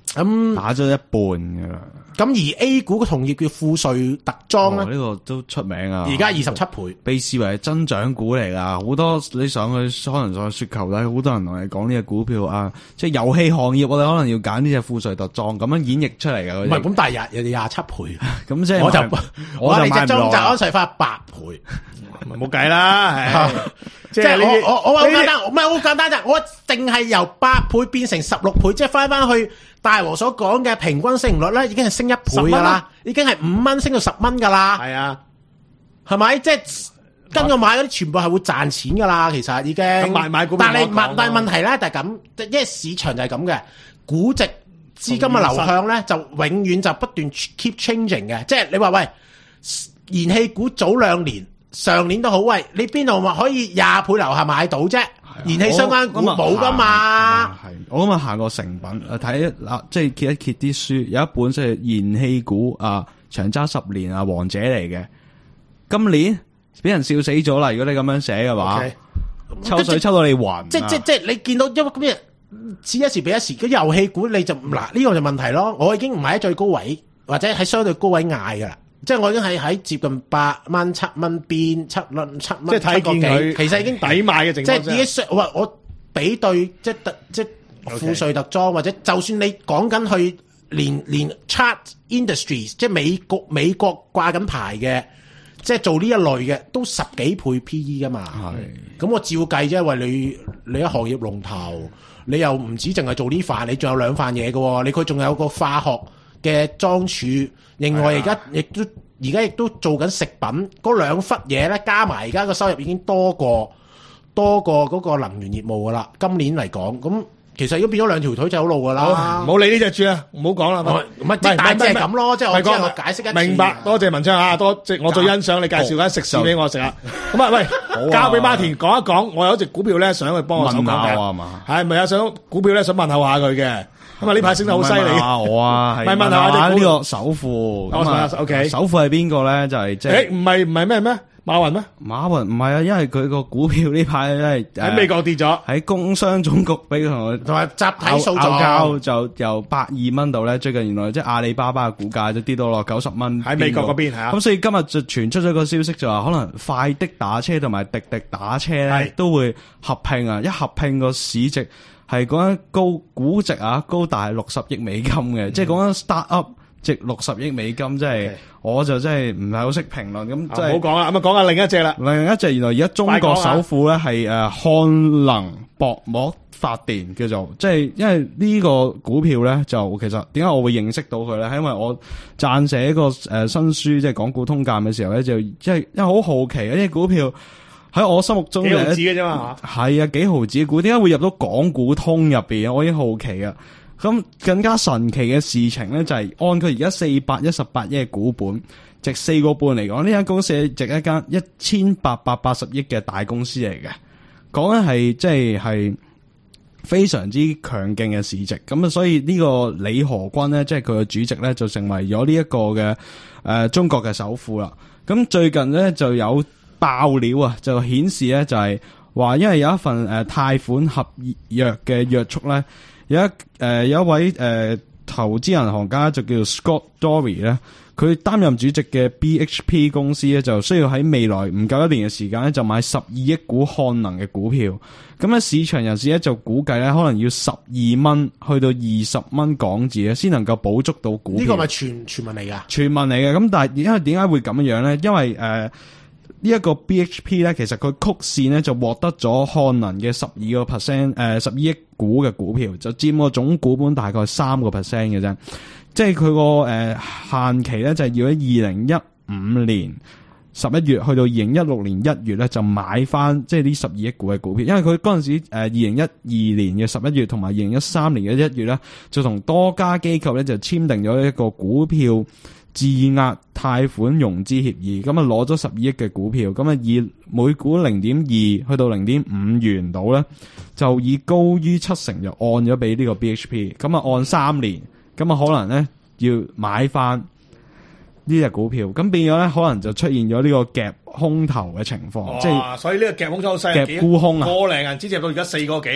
咁、嗯、 打咗一半噶啦。 咁而 A 股嘅同業叫富瑞特莊咧， 呢、哦這個都出名啊！ 而家二十七倍， 被視為增長股嚟噶。好多你上去可能上去雪球咧，好多人同你講呢隻股票啊，即係遊戲行業，我哋可能要揀呢隻富瑞特莊咁樣演繹出嚟嘅。 唔係咁，但係廿廿七倍， 咁即係我就我就你隻中澤安瑞發八倍， 冇計啦。 即係我我我話好簡單，唔係好簡單咋，我淨係由八倍變成十六倍，即係翻翻去大和所講嘅平均市盈率咧，已經係升一倍噶啦，已經係五蚊升到十蚊噶啦。 係啊， 係咪？即係跟我買嗰啲全部係會賺錢噶啦，其實已經。 咁買買股票， 但係問但係問題咧，就係咁，因為市場就係咁嘅，估值資金嘅流向咧，就永遠就不斷 keep changing 嘅。即係你話喂，燃氣股早兩年。上年都好，喂，你邊度話可以廿倍樓下買到啫？燃氣相關股冇噶嘛？ 係，我今日行過成品，睇嗱，即係揭一揭啲書，有一本即係燃氣股啊，長揸十年啊，王者嚟嘅。今年俾人笑死咗啦！如果你咁樣寫嘅話， okay. 抽水抽到你暈。 即即即你見到因為咁樣，此一時彼一時，嗰遊戲股你就嗱呢、這個就問題咯。我已經唔係喺最高位，或者喺相對高位嗌噶啦。即係我已經係喺接近八蚊、七蚊邊、七蚊、七蚊， 即係睇見佢， 其實已經抵買嘅情況。 即係已經我我比對即係特即係富瑞特莊，或者就算你講緊去連連 Chart Industries， 即係美國美國掛緊牌嘅，即係做呢一類嘅，都十幾倍 P E 噶嘛。係，咁我照計啫，因為你你一行業龍頭，你又唔止淨係做呢飯，你仲有兩飯嘢嘅，你佢仲有個化學嘅裝儲。另外而家亦都而家亦都做緊食品嗰兩忽嘢咧，加埋而家個收入已經多過多過嗰個能源業務噶啦。今年嚟講，咁其實已經變咗兩條腿走路噶啦。 唔好理呢隻豬啊，唔好講啦。 唔係即係大致係咁咯，即係我即係我解釋一次。 明白，多謝文昌啊，多即係我最欣賞你介紹緊食肆俾我食啊。咁啊，喂，交俾Martin講一講，我有一隻股票咧，想去幫我手講嘅，係咪啊？想股票咧，想問候下佢嘅。咁啊！呢排升得好犀利嘅， 我啊，係咪問下呢個首富？ 我問下 OK， 首富係邊個咧？就係即係誒，唔係唔係咩咩？馬雲咩？ 馬雲唔係啊，因為佢個股票呢排咧喺美國跌咗， 喺工商總局俾佢同佢同埋集體訴訟，就由百二蚊度咧，最近原來即係阿里巴巴嘅股價就跌到落九十蚊喺美國嗰邊係啊。 咁所以今日就傳出咗個消息，就話可能快的打車同埋滴滴打車咧都會合併啊！一合併個市值。係講緊高估值啊，高達六十億美金嘅，嗯、即係講緊 start up 值六十億美金，即係我就真係唔係好識評論咁，即係唔好講啦，咁啊講下另一隻啦。 另一隻原來而家中國首富咧係誒漢能薄膜發電叫做，即係因為呢個股票咧就其實點解我會認識到佢咧？係因為我撰寫一個誒新書，即係港股通鑑嘅時候咧，就即係因為好好奇啊，呢啲股票。喺我心目中幾毫子嘅啫嘛， 係啊，幾毫子嘅股，點解會入到港股通入邊？我已經好奇啊！咁更加神奇嘅事情咧，就係按佢而家四百一十八億嘅股本，值四個半嚟講，呢間公司係值一間一千八百八十億嘅大公司嚟嘅。講緊係即係係非常之強勁嘅市值。咁啊，所以呢個李河君咧，即係佢嘅主席咧，就成為咗呢一個嘅誒、呃、中國嘅首富啦。咁最近咧就有。爆料啊，就顯示咧就係話，因為有一份誒貸款合約嘅約束咧，有一誒、呃、有一位誒、呃、投資銀行家就叫做 Scott Dory 咧，佢擔任主席嘅 B H P 公司咧，就需要喺未來唔夠一年嘅時間咧，就買十二億股漢能嘅股票。咁咧市場人士咧就估計咧，可能要十二蚊去到二十蚊港紙咧，先能夠補足到股票。 呢個咪傳傳聞嚟噶？ 傳聞嚟嘅。咁但係因為點解會咁樣咧？因為誒。呃呢一個 B H P 咧，其實佢曲線咧就獲得咗漢能嘅十二個 percent，誒十二億股嘅股票，就佔個總股本大概三個 percent 嘅啫。即係佢個誒限期咧，就係要喺二零一五年十一月去到二零一六年一月咧，就買翻即係呢十二億股嘅股票。因為佢嗰陣時誒二零一二年嘅十一月同埋二零一三年嘅一月咧，就同多家機構咧就簽訂咗一個股票質押貸款融資協議，咁啊攞咗十二億嘅股票，咁啊以每股零點二去到零點五元度咧，就以高於七成就按咗俾呢個 B H P， 咁啊按三年，咁啊可能咧要買翻呢隻股票，咁變咗咧可能就出現咗呢個夾空頭嘅情況，即係所以呢個夾空頭好犀利， 夾沽空啊， 個零銀紙接到而家四個幾啊！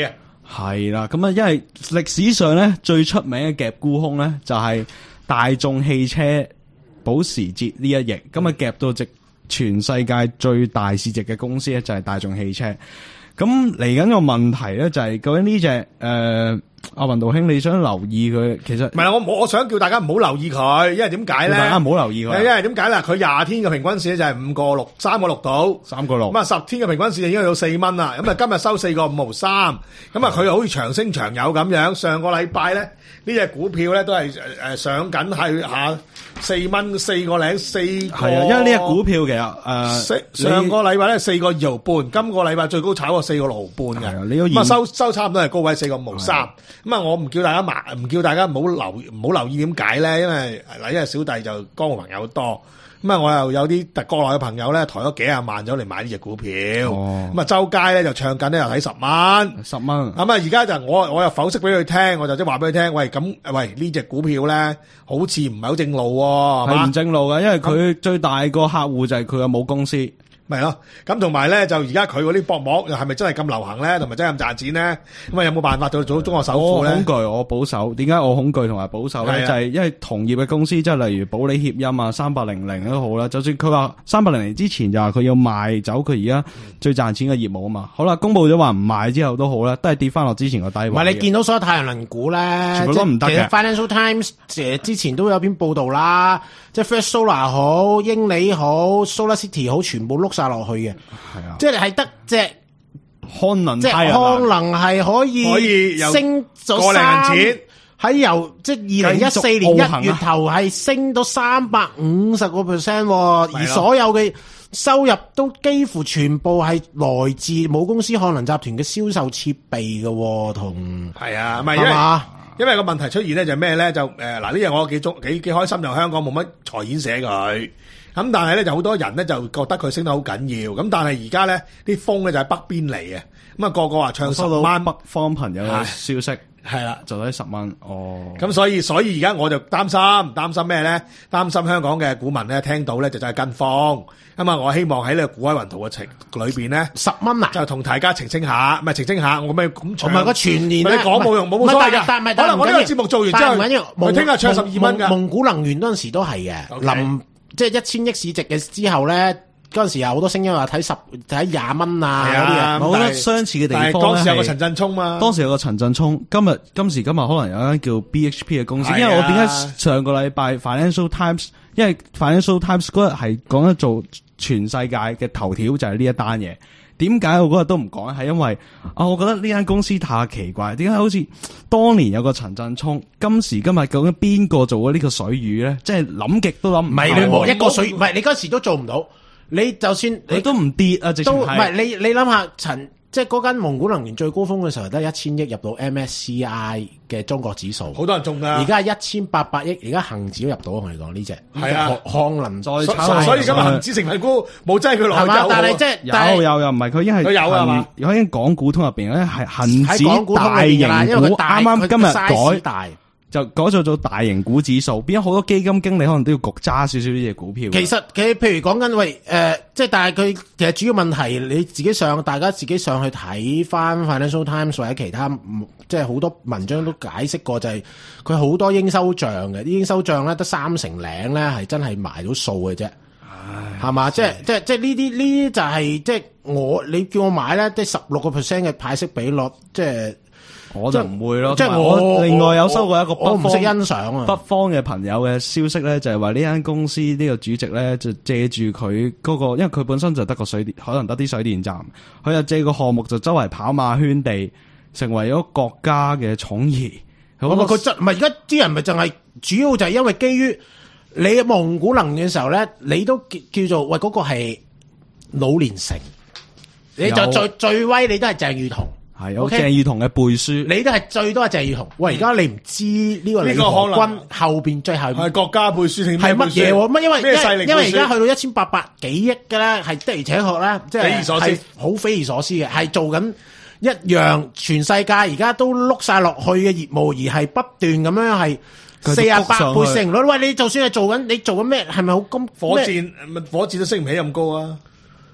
係啦，咁啊，因為歷史上咧最出名嘅夾沽空咧就係大眾汽車保時捷呢一役，咁啊夾到值全世界最大市值嘅公司咧就係大眾汽車。咁嚟緊個問題咧就係究竟呢隻誒阿雲道兄你想留意佢，其實唔係我我想叫大家唔好留意佢，因為點解咧？ 大家唔好留意佢， 因為點解咧？佢廿天嘅平均線咧就係五個六，三個六到， 三個六。 咁啊十天嘅平均線已經去到四蚊啦。咁啊今日收四個五毫三，咁啊佢又好似長升長有咁樣。上個禮拜咧呢隻股票咧都係誒誒上緊係下四蚊四個零四個。 係啊，因為呢隻股票其實誒上個禮拜咧四個二毫半，今個禮拜最高炒過四個六毫半嘅。咁啊收收差唔多係高位四個五毫三。咁啊，我唔叫大家買，唔叫大家唔好留唔好留意點解咧？因為嗱，因為小弟就江湖朋友多，咁啊，我又有啲特國內嘅朋友咧，抬咗幾廿萬走嚟買呢隻股票，咁啊，周街咧就唱緊咧，又睇十蚊， 十蚊。 咁啊，而家就我我又剖析俾佢聽，我就即係話俾佢聽，喂，咁喂呢隻股票咧，好似唔係好正路喎， 係唔正路嘅，因為佢最大個客戶就係佢嘅母公司。 咪咯，咁同埋咧就而家佢嗰啲薄膜又係咪真係咁流行咧？同埋真係咁賺錢咧？咁啊有冇辦法做做中國首富咧？ 我恐懼，我保守。點解我恐懼同埋保守咧？就係因為同業嘅公司，即係例如保利協鑫啊、三八零零都好啦。就算佢話三八零零之前就話佢要賣走佢而家最賺錢嘅業務啊嘛。好啦，公佈咗話唔賣之後都好啦，都係跌翻落之前個低位。 唔係你見到所有太陽能股咧， 全部都唔得嘅。 其實 Financial Times 誒之前都有篇報導啦，即係 First Solar 好、英利好、Solar City 好，全部碌晒落去嘅。 係啊， 即係係得隻漢能， 即係漢能係可以可以升咗個零三錢， 喺由即係二零一四年一月頭係升到三百五十個 percent， 而所有嘅收入都幾乎全部係來自母公司漢能集團嘅銷售設備嘅，同係啊，唔係係嘛？ 因為個問題出現咧就係咩咧？就誒嗱呢樣我幾中幾幾開心，就香港冇乜財演寫佢。咁但係咧就好多人咧就覺得佢升得好緊要，咁但係而家咧啲風咧就喺北邊嚟嘅，咁啊個個話唱十蚊， 北方朋友嘅消息係啦， 就喺十蚊哦。 咁所以所以而家我就擔心，擔心咩咧？擔心香港嘅股民咧聽到咧就真係跟風，咁啊我希望喺呢個股海雲圖嘅情裏邊咧十蚊啊， 就同大家澄清下，唔係澄清下，我咪咁同埋個全年咧， 你講冇用冇冇所謂㗎。 但係可能我呢個節目做完之後，我聽日唱十二蚊㗎。 蒙古能源嗰陣時都係嘅，臨即係一千億市值嘅之後咧，嗰陣時有好多聲音話睇十睇廿蚊啊嗰啲嘢。 我覺得相似嘅地方咧， 當時有個陳振聰嘛， 當時有個陳振聰，今日今時今日可能有間叫 B H P 嘅公司，因為我點解上個禮拜 Financial Times， 因為 Financial Times 嗰日係講得做全世界嘅頭條就係呢一單嘢。點解我嗰日都唔講？係因為啊，我覺得呢間公司太奇怪。點解好似當年有個陳振聰，今時今日究竟邊個做咗呢個水魚咧？即係諗極都諗唔。唔係你冇一個水，唔係你嗰時都做唔到。你就算你都唔跌啊，直情係。都唔係你你諗下陳。即係嗰間蒙古能源最高峰嘅時候，得一千億入到 M S C I 嘅中國指數， 好多人中㗎。而家一千八百億，而家恒指都入到，我同你講呢隻係啊，漢能再炒，所以今日恒指成分股冇擠佢落去就。 但係即係有有有，唔係佢已經係佢有係嘛？ 已經港股通入邊咧係恒指大型股，啱啱今日改。就改咗做大型股指數，變咗好多基金經理可能都要焗揸少少呢隻股票。 其實佢譬如講緊喂誒、呃，即係但係佢其實主要問題你自己上，大家自己上去睇翻 Financial Times 或者其他，即係好多文章都解釋過，就係佢好多應收賬嘅，啲應收賬咧得三成零咧係真係埋到數嘅啫，係嘛？即係即係即係呢啲呢啲就係、是、即係我你叫我買咧，即係十六個 percent 嘅派息比率，即係。 我就唔會咯， 即係我， 我另外有收過一個北方我唔識欣賞啊， 北方嘅朋友嘅消息咧，就係話呢間公司呢個主席咧就借住佢嗰個，因為佢本身就得個水電，可能得啲水電站，佢就借個項目就周圍跑馬圈地，成為咗國家嘅寵兒。 咁啊，佢真唔係而家啲人咪就係主要就係因為基於你蒙古能源嘅時候咧，你都叫叫做喂嗰、嗰個係老年城，你就最最威，你都係鄭裕彤。 係有鄭裕彤嘅背書， 你都係最多係鄭裕彤。喂，而家你唔知呢個李河君後邊最後係國家背書定係乜嘢？乜因為咩勢力？ 因為而家去到一千八百幾億嘅咧，係的而且確咧，即係匪夷所思， 好匪夷所思嘅，係做緊一樣全世界而家都碌晒落去嘅業務，而係不斷咁樣係四十八倍市盈率。喂，你就算係做緊，你做緊咩？係咪好咁火箭？火箭都升唔起咁高啊！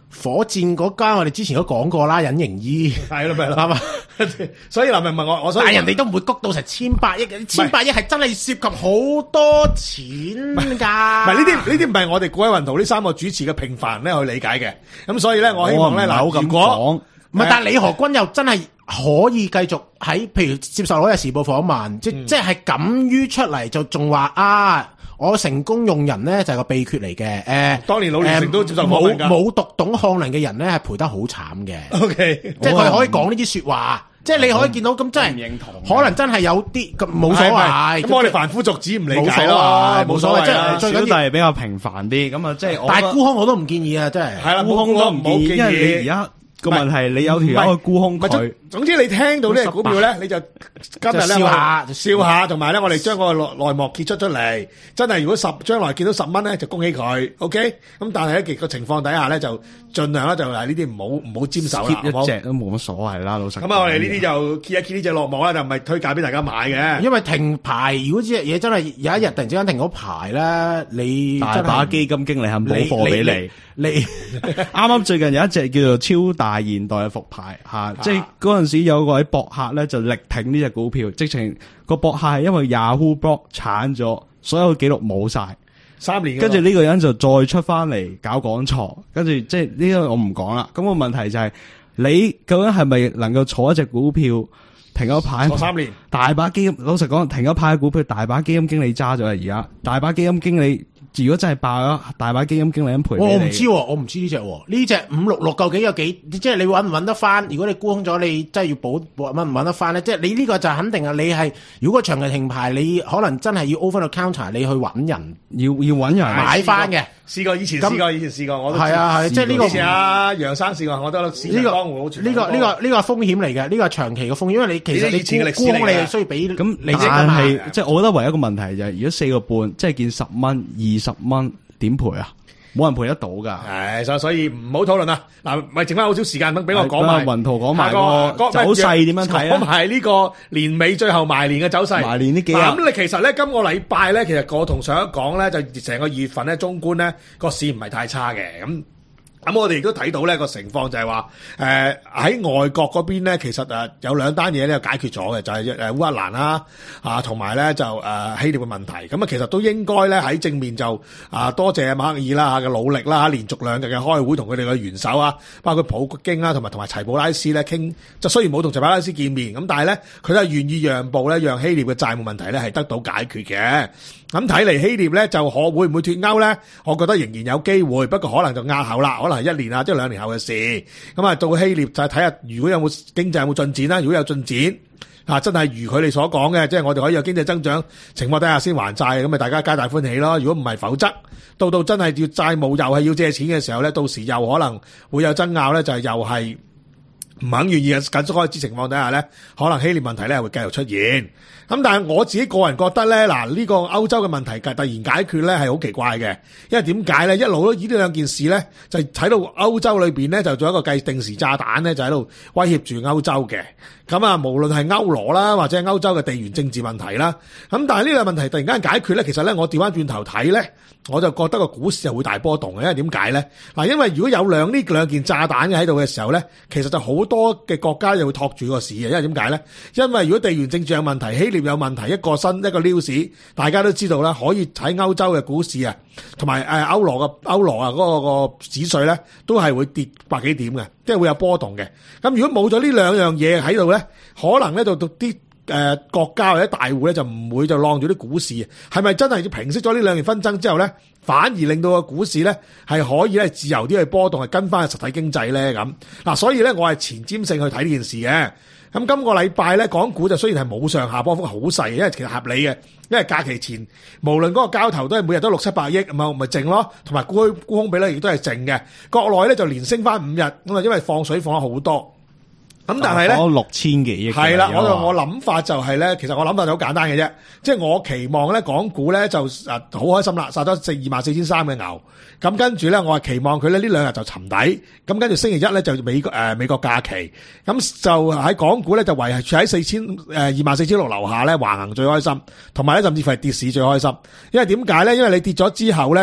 火箭嗰間我哋之前都講過啦，隱形醫係咯，咪咯， 係嘛？ 所以嗱，明唔明我？我所以但係人哋都唔會谷到成千百億嘅，千百億係真係涉及好多錢㗎。 唔係呢啲呢啲唔係我哋古海雲圖呢三個主持嘅平凡人咧去理解嘅。咁所以咧，我希望咧嗱，如果唔係，但係李河君又真係可以繼續喺譬如接受《紐約時報》訪問，即即係敢於出嚟就仲話啊！我成功用人咧就係個秘訣嚟嘅，誒， 當年老連城都接受訪問㗎。 冇冇讀懂漢靈嘅人咧係賠得好慘嘅。 O K， 即係佢可以講呢啲説話，即係你可以見到咁真係唔認同， 可能真係有啲咁冇所謂。 咁我哋凡夫俗子唔理解咯， 冇所謂，即係最緊要係比較平凡啲。咁啊，即係但係沽空我都唔建議啊，真係。 係啦， 沽空都唔建議，因為你而家個問題你有條友去沽空佢。 總之你聽到呢個股票咧，你就今日咧笑下笑下，同埋咧我哋將個內內幕揭出出嚟。真係如果十將來見到十蚊咧，就恭喜佢。O K，咁但係咧個情況底下咧，就盡量咧就係呢啲唔好唔好沾手啦。 一隻都冇乜所謂啦，老實。 咁啊，我哋呢啲就揭一揭呢隻落幕啦，就唔係推介俾大家買嘅。 因為停牌，如果呢隻嘢真係有一日突然之間停咗牌咧，你大把基金經理係冇貨俾你。 你啱啱最近有一隻叫做超大現代嘅復牌嚇，即係嗰陣時有個位博客咧就力挺呢隻股票，直情個博客係因為 Yahoo Blog 鏟咗，所有記錄冇晒三年， 跟住呢個人就再出翻嚟搞講錯，跟住即係呢個我唔講啦。咁個問題就係你究竟係咪能夠坐一隻股票停咗牌？ 坐三年， 大把基金老實講停咗牌嘅股票，大把基金經理揸咗啦。而家大把基金經理。如果真係爆咗，大把基金經理咁賠俾你。 我唔知，我唔知呢隻呢隻五六六究竟有幾？即係你揾唔揾得翻？如果你沽空咗，你真係要補揾唔揾得翻咧？即係你呢個就肯定啊！你係如果長期停牌，你可能真係要 over the counter，你去揾人， 要要揾人買翻嘅。 試過以前試過以前試過，我都係啊係，即係呢個。 以前阿楊生試過，我都試過。呢個呢個呢個呢個風險嚟嘅，呢個係長期嘅風險，因為你其實你沽空你係需要俾咁， 利息但係即係我覺得唯一一個問題就係，如果四個半，即係見十蚊二十蚊點賠啊？冇人賠得到噶。 係，所所以唔好討論啦。嗱，咪剩翻好少時間，等俾我講埋雲圖講埋個走勢點樣睇啊？ 講埋呢個年尾最後埋年嘅走勢。 埋年呢幾日。 咁你其實咧，今個禮拜咧，其實我同上一講咧，就成個二月份咧，中觀咧個市唔係太差嘅咁。咁我哋亦都睇到呢個情況就係話，誒、呃、喺外國嗰邊咧，其實誒有兩單嘢咧解決咗嘅，就係誒烏克蘭啦，啊同埋咧就誒、呃、希臘嘅問題。咁啊，其實都應該咧喺正面就啊多謝馬克爾啦嘅努力啦，連續兩日嘅開會同佢哋嘅元首啊，包括普京啦，同埋同埋齊普拉斯咧傾，就雖然冇同齊普拉斯見面，咁但係咧佢都係願意讓步咧，讓希臘嘅債務問題咧係得到解決嘅。咁睇嚟希臘咧就可會唔會脫歐咧？我覺得仍然有機會，不過可能就押後啦，可能係一年啊，即係兩年後嘅事。咁啊，到希臘就係睇下如果有冇經濟有冇進展啦。如果有進展，啊真係如佢哋所講嘅，即係我哋可以有經濟增長情況底下先還債，咁咪大家皆大歡喜咯。如果唔係，否則到到真係要債務又係要借錢嘅時候咧，到時又可能會有爭拗咧，就係又係唔肯願意嘅緊縮開支情況底下咧，可能希臘問題咧會繼續出現。咁但係我自己個人覺得咧，嗱、這、呢個歐洲嘅問題突然解決咧係好奇怪嘅，因為點解咧？一路都以呢兩件事咧，就睇到歐洲裏邊咧就做一個計定時炸彈咧，就喺度威脅住歐洲嘅。咁啊，無論係歐羅啦，或者係歐洲嘅地緣政治問題啦，咁但係呢兩個問題突然間解決咧，其實咧我調翻轉頭睇咧，我就覺得個股市就會大波動嘅，因為點解咧？嗱，因為如果有兩呢兩件炸彈嘅喺度嘅時候咧，其實就好多嘅國家又會托住個市嘅，因為點解咧？因為如果地緣政治有問題，希臘有問題，一個新一個 news， 大家都知道啦，可以喺歐洲嘅股市啊，同埋誒歐羅嘅歐羅啊嗰個個指數咧，都係會跌百幾點嘅，即係會有波動嘅。咁如果冇咗呢兩樣嘢喺度咧，可能咧就到啲誒國家或者大戶咧就唔會就晾住啲股市，係咪真係要平息咗呢兩件紛爭之後咧，反而令到個股市咧係可以咧自由啲去波動，係跟翻實體經濟咧咁嗱？所以咧我係前瞻性去睇呢件事嘅。咁今個禮拜咧，港股就雖然係冇上下波幅好細，因為其實合理嘅，因為假期前無論嗰個交投都係每日都六七百億，咁啊咪淨咯，同埋沽沽空比例亦都係淨嘅。國內咧就連升翻五日，咁啊因為放水放咗好多。咁但係咧， 放咗六千幾億。係啦，我就我諗法就係咧，其實我諗法就好簡單嘅啫，即係我期望咧港股咧就誒好開心啦，殺咗四二萬四千三嘅牛。咁跟住咧，我係期望佢咧呢兩日就沉底。咁跟住星期一咧就美國誒、呃、美國假期，咁就喺港股咧就維係處喺四千誒二萬四千六樓下咧橫行最開心，同埋咧甚至乎係跌市最開心。因為點解咧？因為你跌咗之後咧嗱。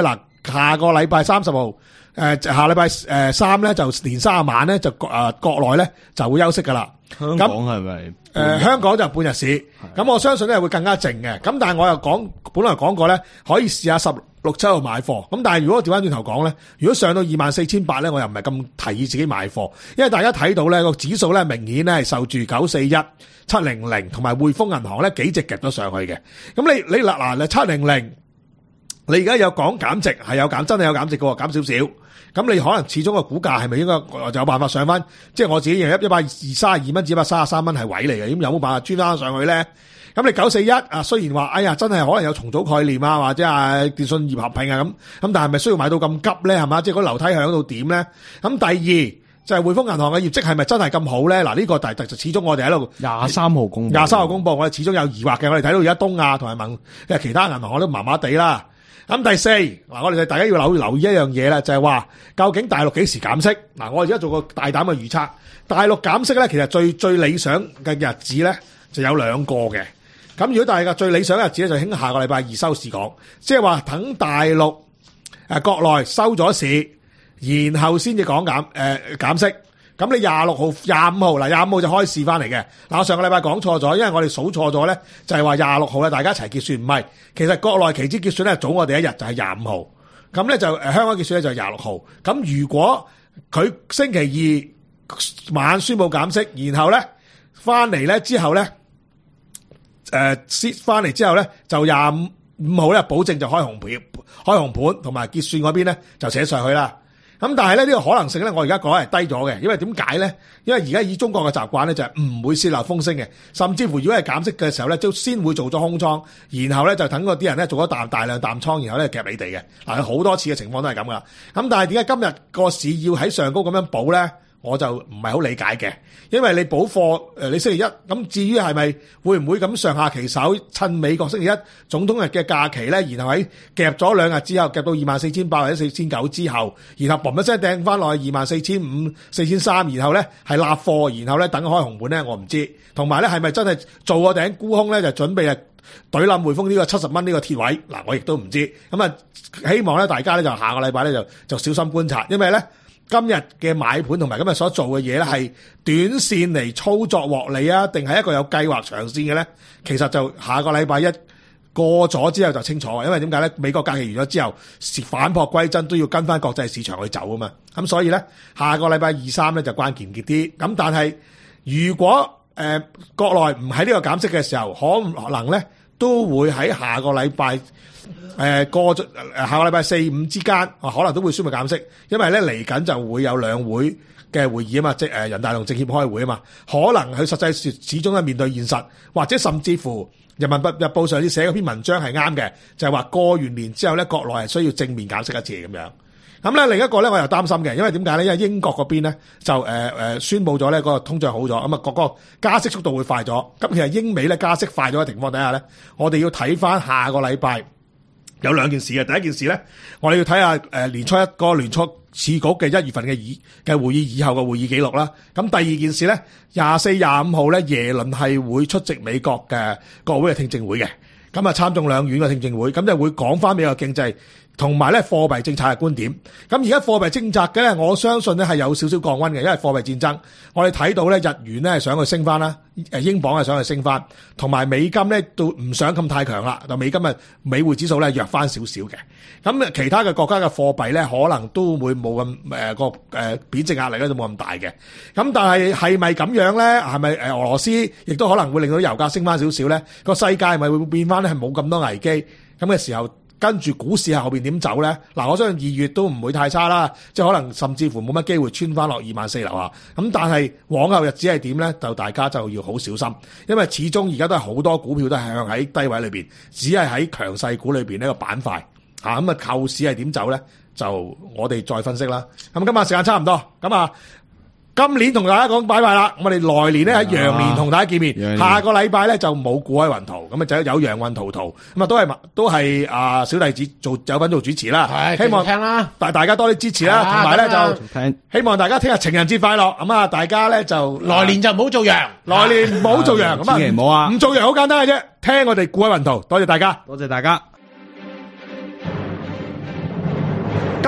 下個禮拜三十號。誒、呃，下禮拜誒三咧就年卅晚咧就國誒國內咧就會休息噶啦。 香港係咪？ 誒，香港就半日市。咁我相信咧會更加靜嘅。咁但係我又講，本來講過咧可以試下十六七號買貨。咁但係如果調翻轉頭講咧，如果上到二萬四千八咧，我又唔係咁提議自己買貨，因為大家睇到咧個指數咧明顯咧係受住九四一、七零零同埋匯豐銀行咧幾隻夾咗上去嘅。咁你你嗱嗱七零零，你而家有講減值係有減，真係有減值嘅，減少少。咁你可能始終個股價係咪應該就有辦法上翻？即係我自己認為一百二三十二蚊至一百三十三蚊係位嚟嘅，咁有冇辦法專翻上去咧？咁你九四一啊，雖然話哎呀真係可能有重組概念啊，或者係電信業合併啊咁，咁但係咪需要買到咁急咧？係嘛？即係嗰樓梯響到點咧？咁第二就係匯豐銀行嘅業績係咪真係咁好咧？嗱，呢個大就始終我哋喺度廿三號公布， 廿三號公布，我哋始終有疑惑嘅。我哋睇到而家東亞同埋民，因為其他銀行我都麻麻地啦。咁第四嗱，我哋大家要留留意一樣嘢啦，就係話究竟大陸幾時減息？嗱，我而家做個大膽嘅預測，大陸減息咧，其實最最理想嘅日子咧就有兩個嘅。咁如果大家最理想嘅日子咧，就喺下個禮拜二收市講，即係話等大陸誒國內收咗市，然後先至講減誒減息。咁你廿六號、廿五號嗱，廿五號就開市翻嚟嘅。嗱，我上個禮拜講錯咗，因為我哋數錯咗咧，就係話廿六號咧，大家一齊結算，唔係，其實國內期指結算咧早我哋一日就係廿五號，咁咧就誒香港結算咧就係廿六號。咁如果佢星期二晚宣布減息，然後咧翻嚟咧之後咧誒先翻嚟之後咧就廿五號咧保證就開紅盤，開紅盤同埋結算嗰邊咧就寫上去啦。咁但係咧呢個可能性咧，我而家講係低咗嘅，因為點解咧？因為而家以中國嘅習慣咧，就係唔會泄漏風聲嘅，甚至乎如果係減息嘅時候咧，都先會做咗空倉，然後咧就等嗰啲人咧做咗大大量淡倉，然後咧夾你哋嘅。嗱，好多次嘅情況都係咁噶。咁但係點解今日個市要喺上高咁樣補咧？我就唔係好理解嘅，因為你補貨誒，你星期一咁，至於係咪會唔會咁上下其手，趁美國星期一總統日嘅假期咧，然後喺夾咗兩日之後，夾到二萬四千八或者四千九之後，然後嘣一聲掟翻落去二萬四千五、四千三，然後咧係立貨，然後咧等開紅盤咧，我唔知。同埋咧係咪真係做個頂沽空咧，就準備啊懟冧匯豐呢個七十蚊呢個鐵位？嗱，我亦都唔知。咁啊，希望咧大家咧就下個禮拜咧就就小心觀察，因為咧。今日嘅買盤同埋今日所做嘅嘢咧，係短線嚟操作獲利啊，定係一個有計劃長線嘅咧？其實就下個禮拜一過咗之後就清楚，因為點解咧？美國假期完咗之後，反璞歸真都要跟翻國際市場去走啊嘛。咁所以咧，下個禮拜二三咧就關鍵啲。咁但係如果誒、呃、國內唔喺呢個減息嘅時候，可能咧都會喺下個禮拜。誒、呃，過咗誒下個禮拜四五之間，可能都會宣布減息，因為咧嚟緊就會有兩會嘅會議啊嘛，即係誒人大同政協開會啊嘛，可能佢實際始始終係面對現實，或者甚至乎人民日報上次寫嗰篇文章係啱嘅，就係、是、話過完年之後咧，國內係需要正面減息一次咁樣。咁咧另一個咧我又擔心嘅，因為點解咧？因為英國嗰邊咧就誒誒、呃、宣布咗咧嗰個通脹好咗，咁啊個個加息速度會快咗。咁其實英美咧加息快咗嘅情況底下咧，我哋要睇翻下個禮拜。有兩件事嘅，第一件事咧，我哋要睇下誒年初一個聯儲市局嘅一月份嘅議嘅會議以後嘅會議記錄啦。咁第二件事咧，廿四、廿五號咧，耶倫係會出席美國嘅國會嘅聽證會嘅。咁啊參眾兩院嘅聽證會，咁就會講翻美國經濟同埋咧貨幣政策嘅觀點。咁而家貨幣政策嘅咧，我相信咧係有少少降溫嘅，因為貨幣戰爭，我哋睇到咧日元咧係想去升翻啦，誒英鎊係想去升翻，同埋美金咧都唔想咁太強啦，就美金啊美匯指數咧弱翻少少嘅。咁其他嘅國家嘅貨幣咧可能都會冇咁誒個誒貶值壓力咧都冇咁大嘅。咁但係係咪咁樣咧？係咪誒俄羅斯亦都可能會令到油價升翻少少咧？個世界係咪會變翻咧係冇咁多危機咁嘅時候？跟住股市後邊點走咧？嗱，我相信二月都唔會太差啦，即係可能甚至乎冇乜機會穿翻落二萬四樓下。咁但係往後日子係點咧？就大家就要好小心，因為始終而家都係好多股票都係向喺低位裏邊，只係喺強勢股裏邊呢個板塊嚇。咁啊，後市係點走咧？就我哋再分析啦。咁今日時間差唔多，咁啊。今年同大家講拜拜啦，我哋來年咧喺羊年同大家見面，下個禮拜咧就冇股海雲圖，咁啊就有羊運圖圖，咁啊都係都係啊小弟子做有份做主持啦，希望聽啦，大大家多啲支持啦，同埋咧就希望大家聽日情人節快樂，咁啊大家咧就來年就唔好做羊， 來年唔好做羊，咁啊千祈唔好啊， 唔做羊好簡單嘅啫，聽我哋股海雲圖，多謝大家， 多謝大家。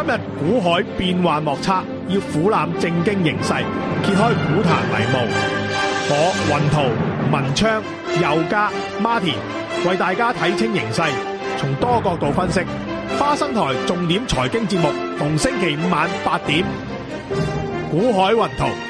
日股海變幻莫測，要俯覽正經形勢，揭開股壇迷霧。我雲圖、文昌、佑嘉、Martin 為大家睇清形勢，從多角度分析。花生台重點財經節目，逢星期五晚八點，股海雲圖。